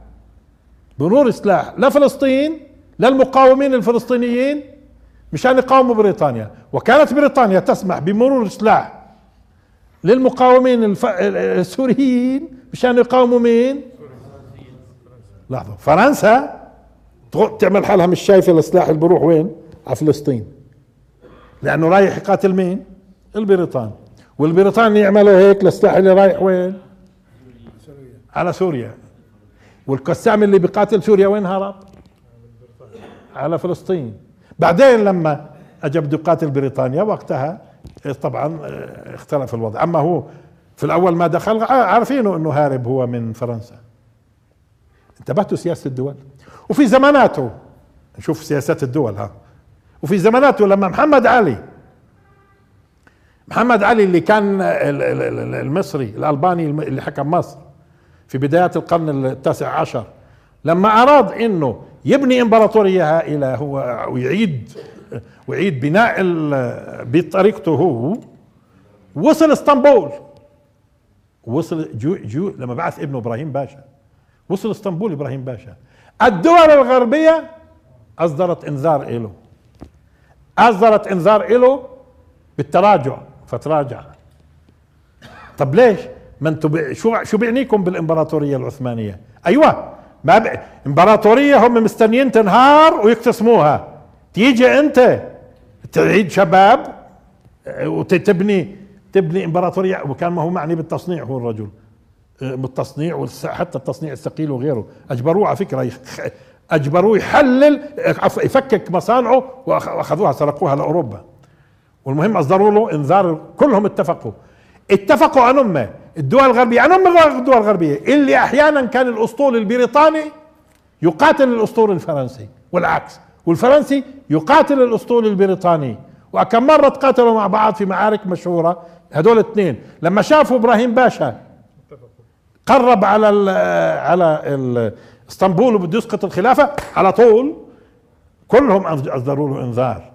لفلسطين، للمقاومين الفلسطينيين مشان يقاوموا بريطانيا، وكانت بريطانيا تسمح بمرور سلاح للمقاومين السوريين مشان يقاوموا مين؟ لحظة، فرنسا تعمل حالها مش شايفة السلاح اللي بروح وين؟ على فلسطين، لأنه رايح يقاتل مين؟ البريطان. والبريطان يعملوا هيك للسلاح اللي رايح وين؟ على سوريا. والقسام اللي بيقاتل سوريا وين هرب؟ على فلسطين. بعدين لما اجى بده يقاتل بريطانيا وقتها طبعا اختلف الوضع. اما هو في الاول ما دخل عارفينه انه هارب هو من فرنسا. انتبهتوا سياسة الدول؟ وفي زماناته نشوف سياسات الدول ها. وفي زماناته لما محمد علي اللي كان المصري الألباني اللي حكم مصر في بدايات القرن التاسع عشر، لما أراد إنه يبني إمبراطورية هائلة هو ويعيد بناء بطريقته هو، وصل اسطنبول، وصل لما بعث ابنه إبراهيم باشا، وصل اسطنبول إبراهيم باشا. الدول الغربية أصدرت إنذار إله بالتراجع، فتراجع. طب ليش؟ ما انتم شو بيعنيكم بالامبراطوريه العثمانيه؟ ايوه، ما امبراطوريه هم مستنيين تنهار ويقتسموها، تيجي انت تعيد شباب وتبني امبراطوريه. وكان ما هو معني بالتصنيع هو الرجل، بالتصنيع حتى التصنيع الثقيل وغيره. اجبروه على فكره، اجبروه يحلل يفكك مصانعه، واخذوها سرقوها لاوروبا. والمهم اصدروا له انذار، كلهم اتفقوا عن امه الدول الغربيه، عن امه الدول الغربيه، اللي احيانا كان الاسطول البريطاني يقاتل الاسطول الفرنسي والعكس، والفرنسي يقاتل الاسطول البريطاني. وكم مره تقاتلوا مع بعض في معارك مشهوره هدول الاثنين. لما شافوا ابراهيم باشا قرب على اسطنبول وبده يسقط الخلافه، على طول كلهم اصدروا له انذار.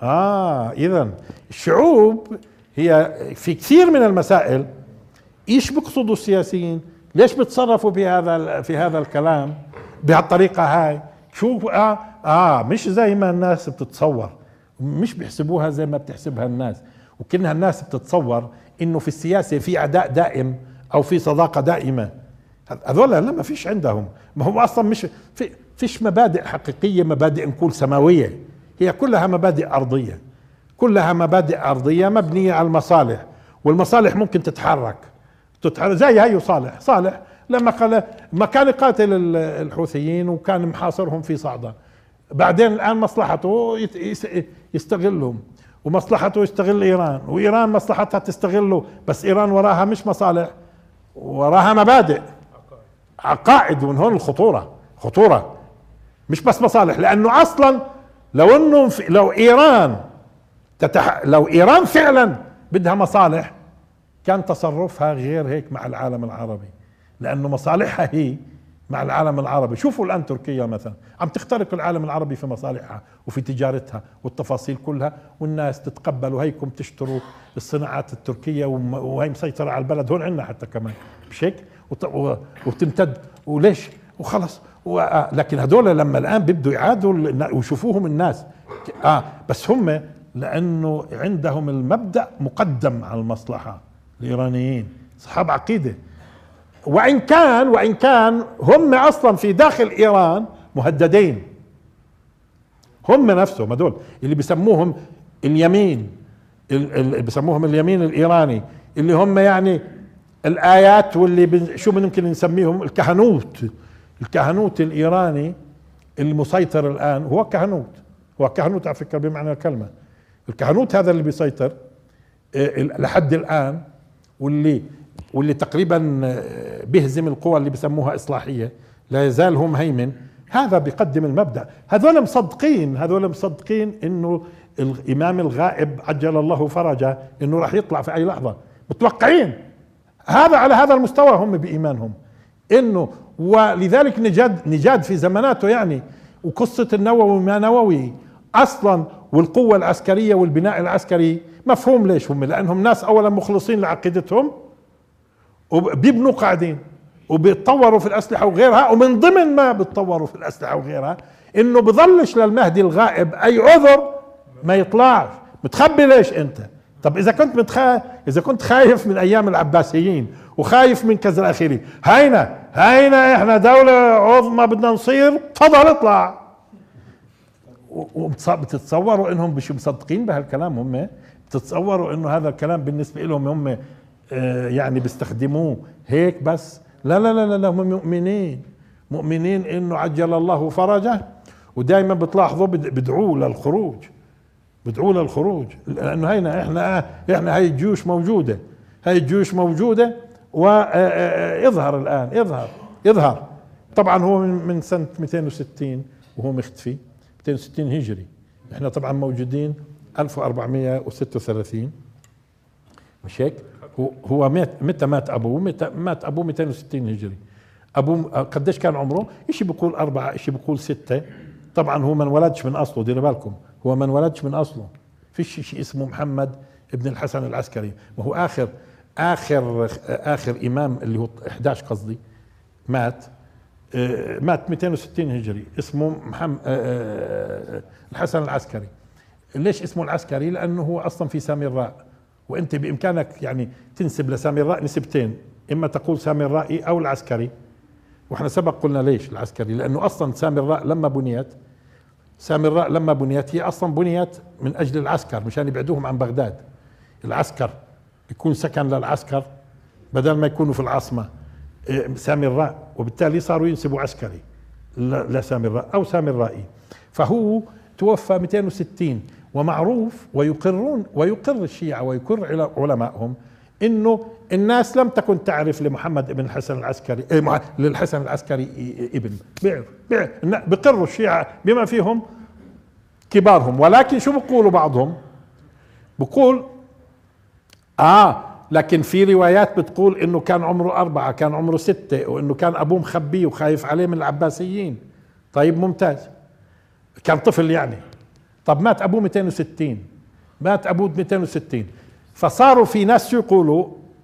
اذا الشعوب هي في كثير من المسائل ايش بيقصدوا السياسيين؟ ليش بتصرفوا في هذا الكلام بهالطريقه هاي؟ شو مش زي ما الناس بتتصور، مش بيحسبوها زي ما بتحسبها الناس. وكأنها الناس بتتصور انه في السياسه في عداء دائم او في صداقه دائمه. هذول لا، ما فيش عندهم، ما هو اصلا مش فيش مبادئ حقيقيه، مبادئ نقول سماويه. هي كلها مبادئ أرضية، كلها مبادئ أرضية مبنية على المصالح، والمصالح ممكن تتحرك زي هيو صالح لما كان يقاتل الحوثيين وكان محاصرهم في صعدة، بعدين الآن مصلحته يستغلهم، ومصلحته يستغل إيران، وإيران مصلحتها تستغله. بس إيران وراها مش مصالح، وراها مبادئ، عقائد. ومن هون خطورة مش بس مصالح. لأنه أصلا لو ايران فعلا بدها مصالح كان تصرفها غير هيك مع العالم العربي، لانه مصالحها هي مع العالم العربي. شوفوا الان تركيا مثلا عم تخترق العالم العربي في مصالحها وفي تجارتها والتفاصيل كلها، والناس تتقبل وهيكم تشتروا الصناعات التركية، وهي مسيطرة على البلد. هون عندنا حتى كمان مش هيك، وتمتد وليش وخلص. لكن هذول لما الان بيبدوا يعادوا ويشوفوهم الناس بس هم لانه عندهم المبدأ مقدم على المصلحة. الايرانيين اصحاب عقيدة، وان كان هم اصلا في داخل ايران مهددين. هم نفسهم هذول اللي بيسموهم اليمين، اللي بيسموهم اليمين الايراني، اللي هم يعني الآيات واللي شو ممكن نسميهم الكهنوت. الكهنوت الإيراني المسيطر الآن هو كهنوت، هو كهنوت على فكرة بمعنى الكلمة. الكهنوت هذا اللي بيسيطر لحد الآن، واللي تقريبا بيهزم القوى اللي بسموها إصلاحية، لا يزال هو مهيمن. هذا بيقدم المبدأ. هذول مصدقين انه الامام الغائب عجل الله فرجه انه راح يطلع في اي لحظة، متوقعين هذا على هذا المستوى هم بإيمانهم انه. ولذلك نجاد في زماناته يعني، وقصة النووي ما نووي اصلا، والقوة العسكرية والبناء العسكري مفهوم ليش هم، لانهم ناس اولا مخلصين لعقيدتهم وبيبنوا قاعدين وبيتطوروا في الأسلحة وغيرها، ومن ضمن ما بيتطوروا في الأسلحة وغيرها إنه بظلش للمهدي الغائب أي عذر ما يطلعش. متخبي ليش أنت؟ طب إذا كنت خايف من أيام العباسيين وخايف من كذا الأخيري، هينا إحنا دولة عظمى بدنا نصير، تفضل اطلع. وبتتصوروا إنهم مش مصدقين بهالكلام هم؟ بتتصوروا إنه هذا الكلام بالنسبة لهم هم يعني بيستخدموه هيك بس؟ لا لا لا لا، هم مؤمنين انه عجل الله فرجه، ودائما بتلاحظوا بدعوا للخروج، لانه هينا احنا هاي الجيوش موجوده، ويظهر الان يظهر. طبعا هو من سنه 260 وهو مختفي، 260 هجري، احنا طبعا موجودين 1436 مش هيك؟ هو متى مات ابوه؟ مات ابوه 260 هجري. ابوه قديش كان عمره؟ اشي بيقول 4، اشي بيقول 6. طبعا هو ما انولدش من اصله، ديروا بالكم، هو ما انولدش من اصله. فيش شيء اسمه محمد ابن الحسن العسكري، وهو اخر امام اللي هو 11 قصدي مات 260 هجري، اسمه محمد الحسن العسكري. ليش اسمه العسكري؟ لانه هو اصلا في سامراء، وانت بامكانك يعني تنسب لسامراء نسبتين، اما تقول سامرائي او العسكري. واحنا سبق قلنا ليش العسكري، لانه اصلا سامراء لما بنيت هي اصلا بنيت من اجل العسكر، مشان يبعدوهم عن بغداد. العسكر يكون سكن للعسكر بدل ما يكونوا في العاصمة سامراء، وبالتالي صاروا ينسبوا عسكري لسامراء او سامرائي. فهو توفى 260، ومعروف ويقر الشيعة ويقر علمائهم انه الناس لم تكن تعرف لمحمد بن الحسن العسكري للحسن العسكري ابن، بقروا الشيعة بما فيهم كبارهم. ولكن شو بقولوا بعضهم؟ بقول لكن في روايات بتقول انه كان عمره 4، كان عمره 6، وانه كان ابوه مخبيه وخايف عليه من العباسيين. طيب ممتاز، كان طفل يعني. طب مات ابوه 260، فصاروا في ناس يقولوا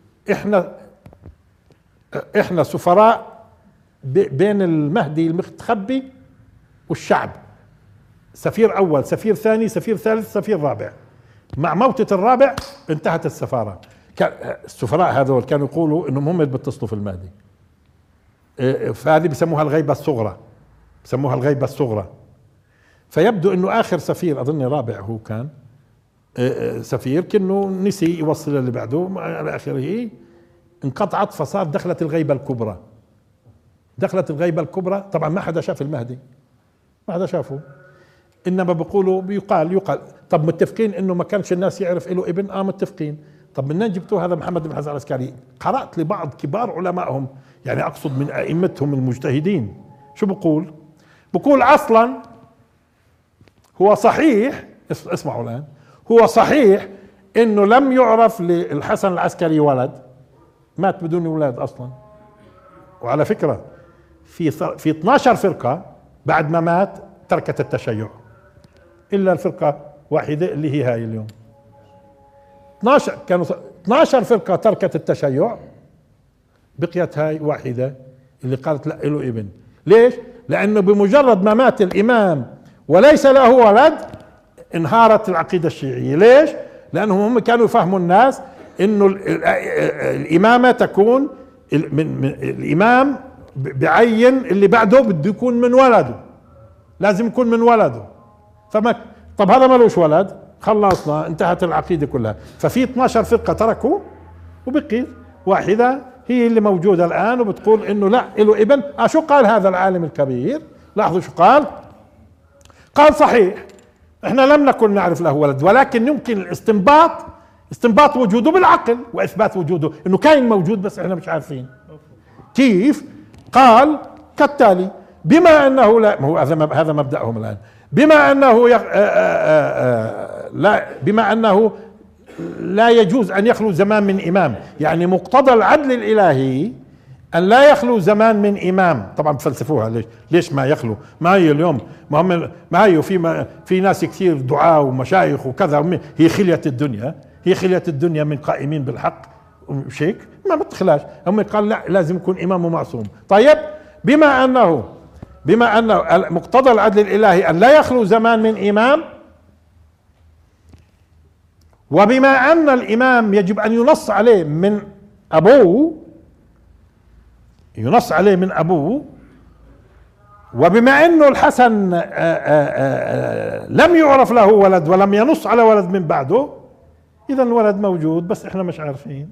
احنا سفراء بين المهدي المستخبي والشعب، سفير اول، سفير ثاني، سفير ثالث، سفير رابع. مع موتة الرابع انتهت السفارة. السفراء هذول كانوا يقولوا انهم هم اللي بيتصلوا في المهدي، فهذه بسموها الغيبة الصغرى. فيبدو انه اخر سفير، اظن رابع هو كان سفير، كأنه نسي يوصل اللي بعده على اخره، انقطعت، فصار دخلت الغيبة الكبرى. طبعا ما حدا شاف المهدي، ما حدا شافه، انما بيقولوا يقال. طب متفقين انه ما كانش الناس يعرف له ابن؟ متفقين. طب منين جبتوا هذا محمد بن الحسن العسكري؟ قرأت لبعض كبار علمائهم، يعني اقصد من ائمتهم المجتهدين، شو بقول اصلا هو صحيح، اسمعوا الآن، هو صحيح انه لم يعرف للحسن العسكري ولد، مات بدون اولاد اصلا. وعلى فكرة في 12 فرقة بعد ما مات تركت التشيع، الا الفرقة واحدة اللي هي هاي اليوم. 12 فرقة تركت التشيع، بقيت هاي واحدة اللي قالت لا له ابن. ليش؟ لانه بمجرد ما مات الامام وليس له ولد انهارت العقيدة الشيعية. ليش؟ لانهم هم كانوا يفهموا الناس انه الامامة تكون الامام بعين اللي بعده بده يكون من ولده، لازم يكون من ولده. طب هذا ملوش ولد، خلصنا، انتهت العقيدة كلها. ففي 12 فرقة تركوا، واحدة هي اللي موجودة الآن وبتقول إنه لا له ابن. شو قال هذا العالم الكبير؟ لاحظوا شو قال. قال صحيح احنا لم نكن نعرف له ولد، ولكن يمكن الاستنباط، استنباط وجوده بالعقل واثبات وجوده انه كائن موجود بس احنا مش عارفين كيف. قال كالتالي: بما انه لا، هو هذا مبدأهم الان، بما انه بما انه لا يجوز ان يخلو زمان من امام، يعني مقتضى العدل الالهي ان لا يخلو زمان من امام. طبعا بفلسفوها ليش ما يخلو؟ ما هي اليوم ما هي في ناس كثير دعاة ومشايخ وكذا، هي خلية الدنيا، هي خلية الدنيا من قائمين بالحق مش هيك؟ ما بتخلاش. هم قال لا لازم يكون امام معصوم. طيب بما انه مقتضى العدل الالهي ان لا يخلو زمان من امام، وبما ان الامام يجب ان ينص عليه من ابوه، ينص عليه من ابوه، وبما انه الحسن لم يعرف له ولد ولم ينص على ولد من بعده، اذا الولد موجود بس احنا مش عارفين.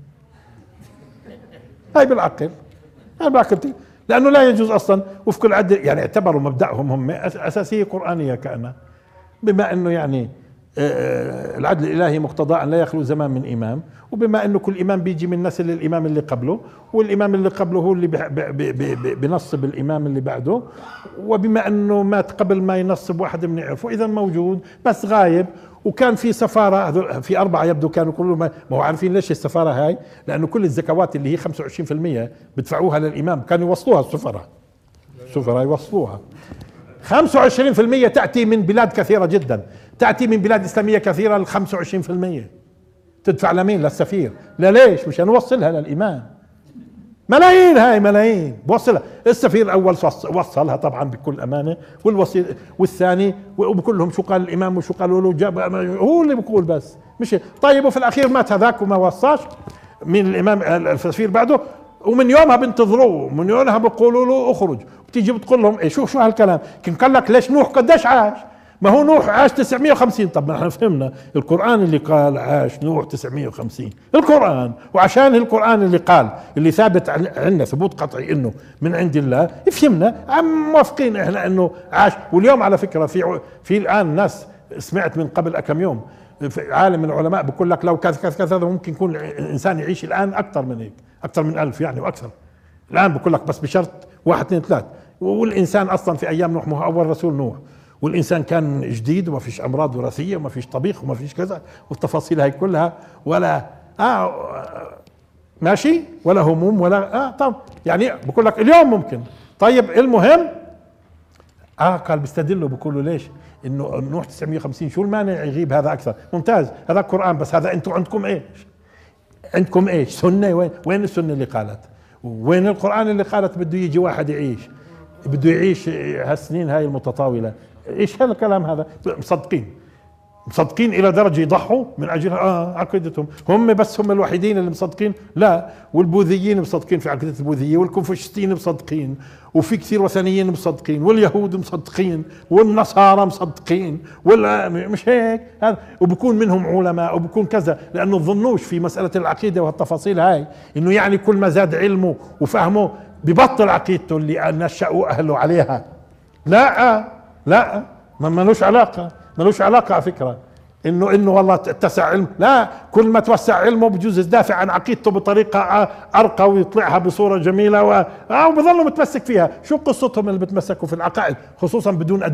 هاي بالعقل، هاي بالعقل، لانه لا يجوز اصلا وفق العدل. يعني اعتبروا مبدأهم هم اساسيه قرآنيه كأنها، بما انه يعني العدل الالهي مقتضى ان لا يخلو زمان من امام، وبما انه كل امام بيجي من نسل الامام اللي قبله، والامام اللي قبله هو اللي بنصب الامام اللي بعده، وبما انه مات قبل ما ينصب واحد بنعرفه، اذا موجود بس غايب. وكان في سفاره، هذول في 4 يبدو كانوا كلهم ما هو عارفين ليش السفاره هاي، لانه كل الزكوات اللي هي 25% بدفعوها للامام، كانوا يوصلوها السفراء يوصلوها. 25% تأتي من بلاد كثيرة جدا، تأتي من بلاد إسلامية كثيرة. ال 25% تدفع لمين؟ للسفير. لا ليش؟ مشان نوصلها للإمام. ملايين، هاي ملايين بوصلها. السفير الأول وصلها طبعا بكل أمانة، والوصيل والثاني، وبكلهم شو قال الإمام وشو قالوا له، جاب هو اللي بقول بس مش طيب. وفي الأخير مات هذاك وما وصاش من الإمام السفير بعده، ومن يومها بنتظروه، من يومها بيقولوا له اخرج، بتيجي بتقول لهم ايه شو هالكلام؟ كان قال لك ليش نوح قديش عاش؟ ما هو نوح عاش 950. طب ما احنا فهمنا القرآن اللي قال عاش نوح 950 القرآن، وعشان القرآن اللي قال اللي ثابت عندنا ثبوت قطعي انه من عند الله، فهمنا موافقين احنا انه عاش. واليوم على فكرة في الان ناس سمعت من قبل كم يوم في عالم من العلماء بقول لك لو كذا كذا كذا ممكن يكون الانسان يعيش الان اكثر من هيك، اكثر من 1000 يعني واكثر. الان بقول لك بس بشرط 1 2 3. والانسان اصلا في ايام نوح، ما هو اول رسول نوح، والانسان كان جديد وما فيش امراض وراثيه وما فيش طبيخ وما فيش كذا والتفاصيل هاي كلها، ولا ماشي، ولا هموم ولا طب يعني بقول لك اليوم ممكن. طيب المهم قال بيستدلوا بيقولوا ليش انه نوح 950، شو المانع يغيب هذا اكثر؟ ممتاز، هذا القرآن، بس هذا انتم عندكم ايش؟ عندكم ايش؟ سنة؟ وين السنة اللي قالت؟ وين القرآن اللي قالت بده يجي واحد يعيش، بده يعيش هالسنين هاي المتطاولة؟ ايش هذا الكلام هذا؟ مصدقين الى درجة يضحوا من اجل عقيدتهم هم، بس هم الوحيدين اللي مصدقين؟ لا، والبوذيين مصدقين في عقيدة البوذية، والكونفوشيستيين مصدقين، وفي كثير وثنيين مصدقين، واليهود مصدقين، والنصارى مصدقين، مش هيك؟ وبكون منهم علماء وبكون كذا، لانه ظنوش في مسألة العقيدة والتفاصيل هاي انه يعني كل ما زاد علمه وفهمه ببطل عقيدته اللي نشأوا اهله عليها. لا ملوش علاقة على فكرة انه والله اتسع علم، لا، كل ما توسع علمه بجوز يدافع عن عقيدته بطريقة ارقى ويطلعها بصورة جميلة وبظلوا متمسك فيها. شو قصتهم اللي بتمسكوا في العقائد خصوصا بدون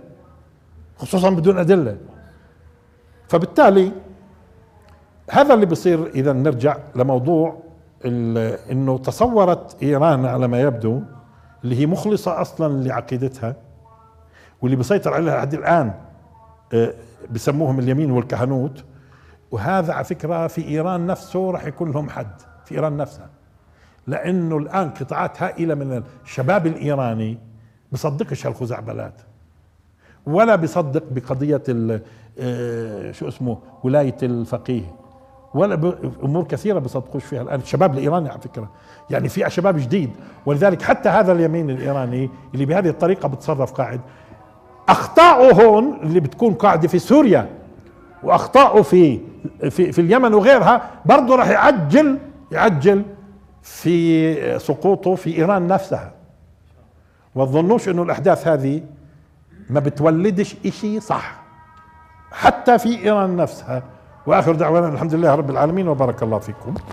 أدلة؟ فبالتالي هذا اللي بصير. اذا نرجع لموضوع انه تصورت ايران على ما يبدو اللي هي مخلصة اصلا لعقيدتها، واللي بيسيطر عليها لحد الان بسموهم اليمين والكهنوت. وهذا على فكرة في إيران نفسه راح يكون لهم حد، في إيران نفسها، لأنه الآن قطاعات هائلة من الشباب الإيراني بصدقش هالخزعبلات، ولا بصدق بقضية شو اسمه ولاية الفقيه، ولا أمور كثيرة بصدقوش فيها الآن الشباب الإيراني على فكرة. يعني في شباب جديد، ولذلك حتى هذا اليمين الإيراني اللي بهذه الطريقة بتصرف قاعد، أخطاؤه هون اللي بتكون قاعدة في سوريا، وأخطاؤه في اليمن وغيرها، برضه راح يعجل في سقوطه في ايران نفسها، وتظنوش انه الاحداث هذه ما بتولدش اشي صح حتى في ايران نفسها. واخر دعوانا الحمد لله رب العالمين وبارك الله فيكم.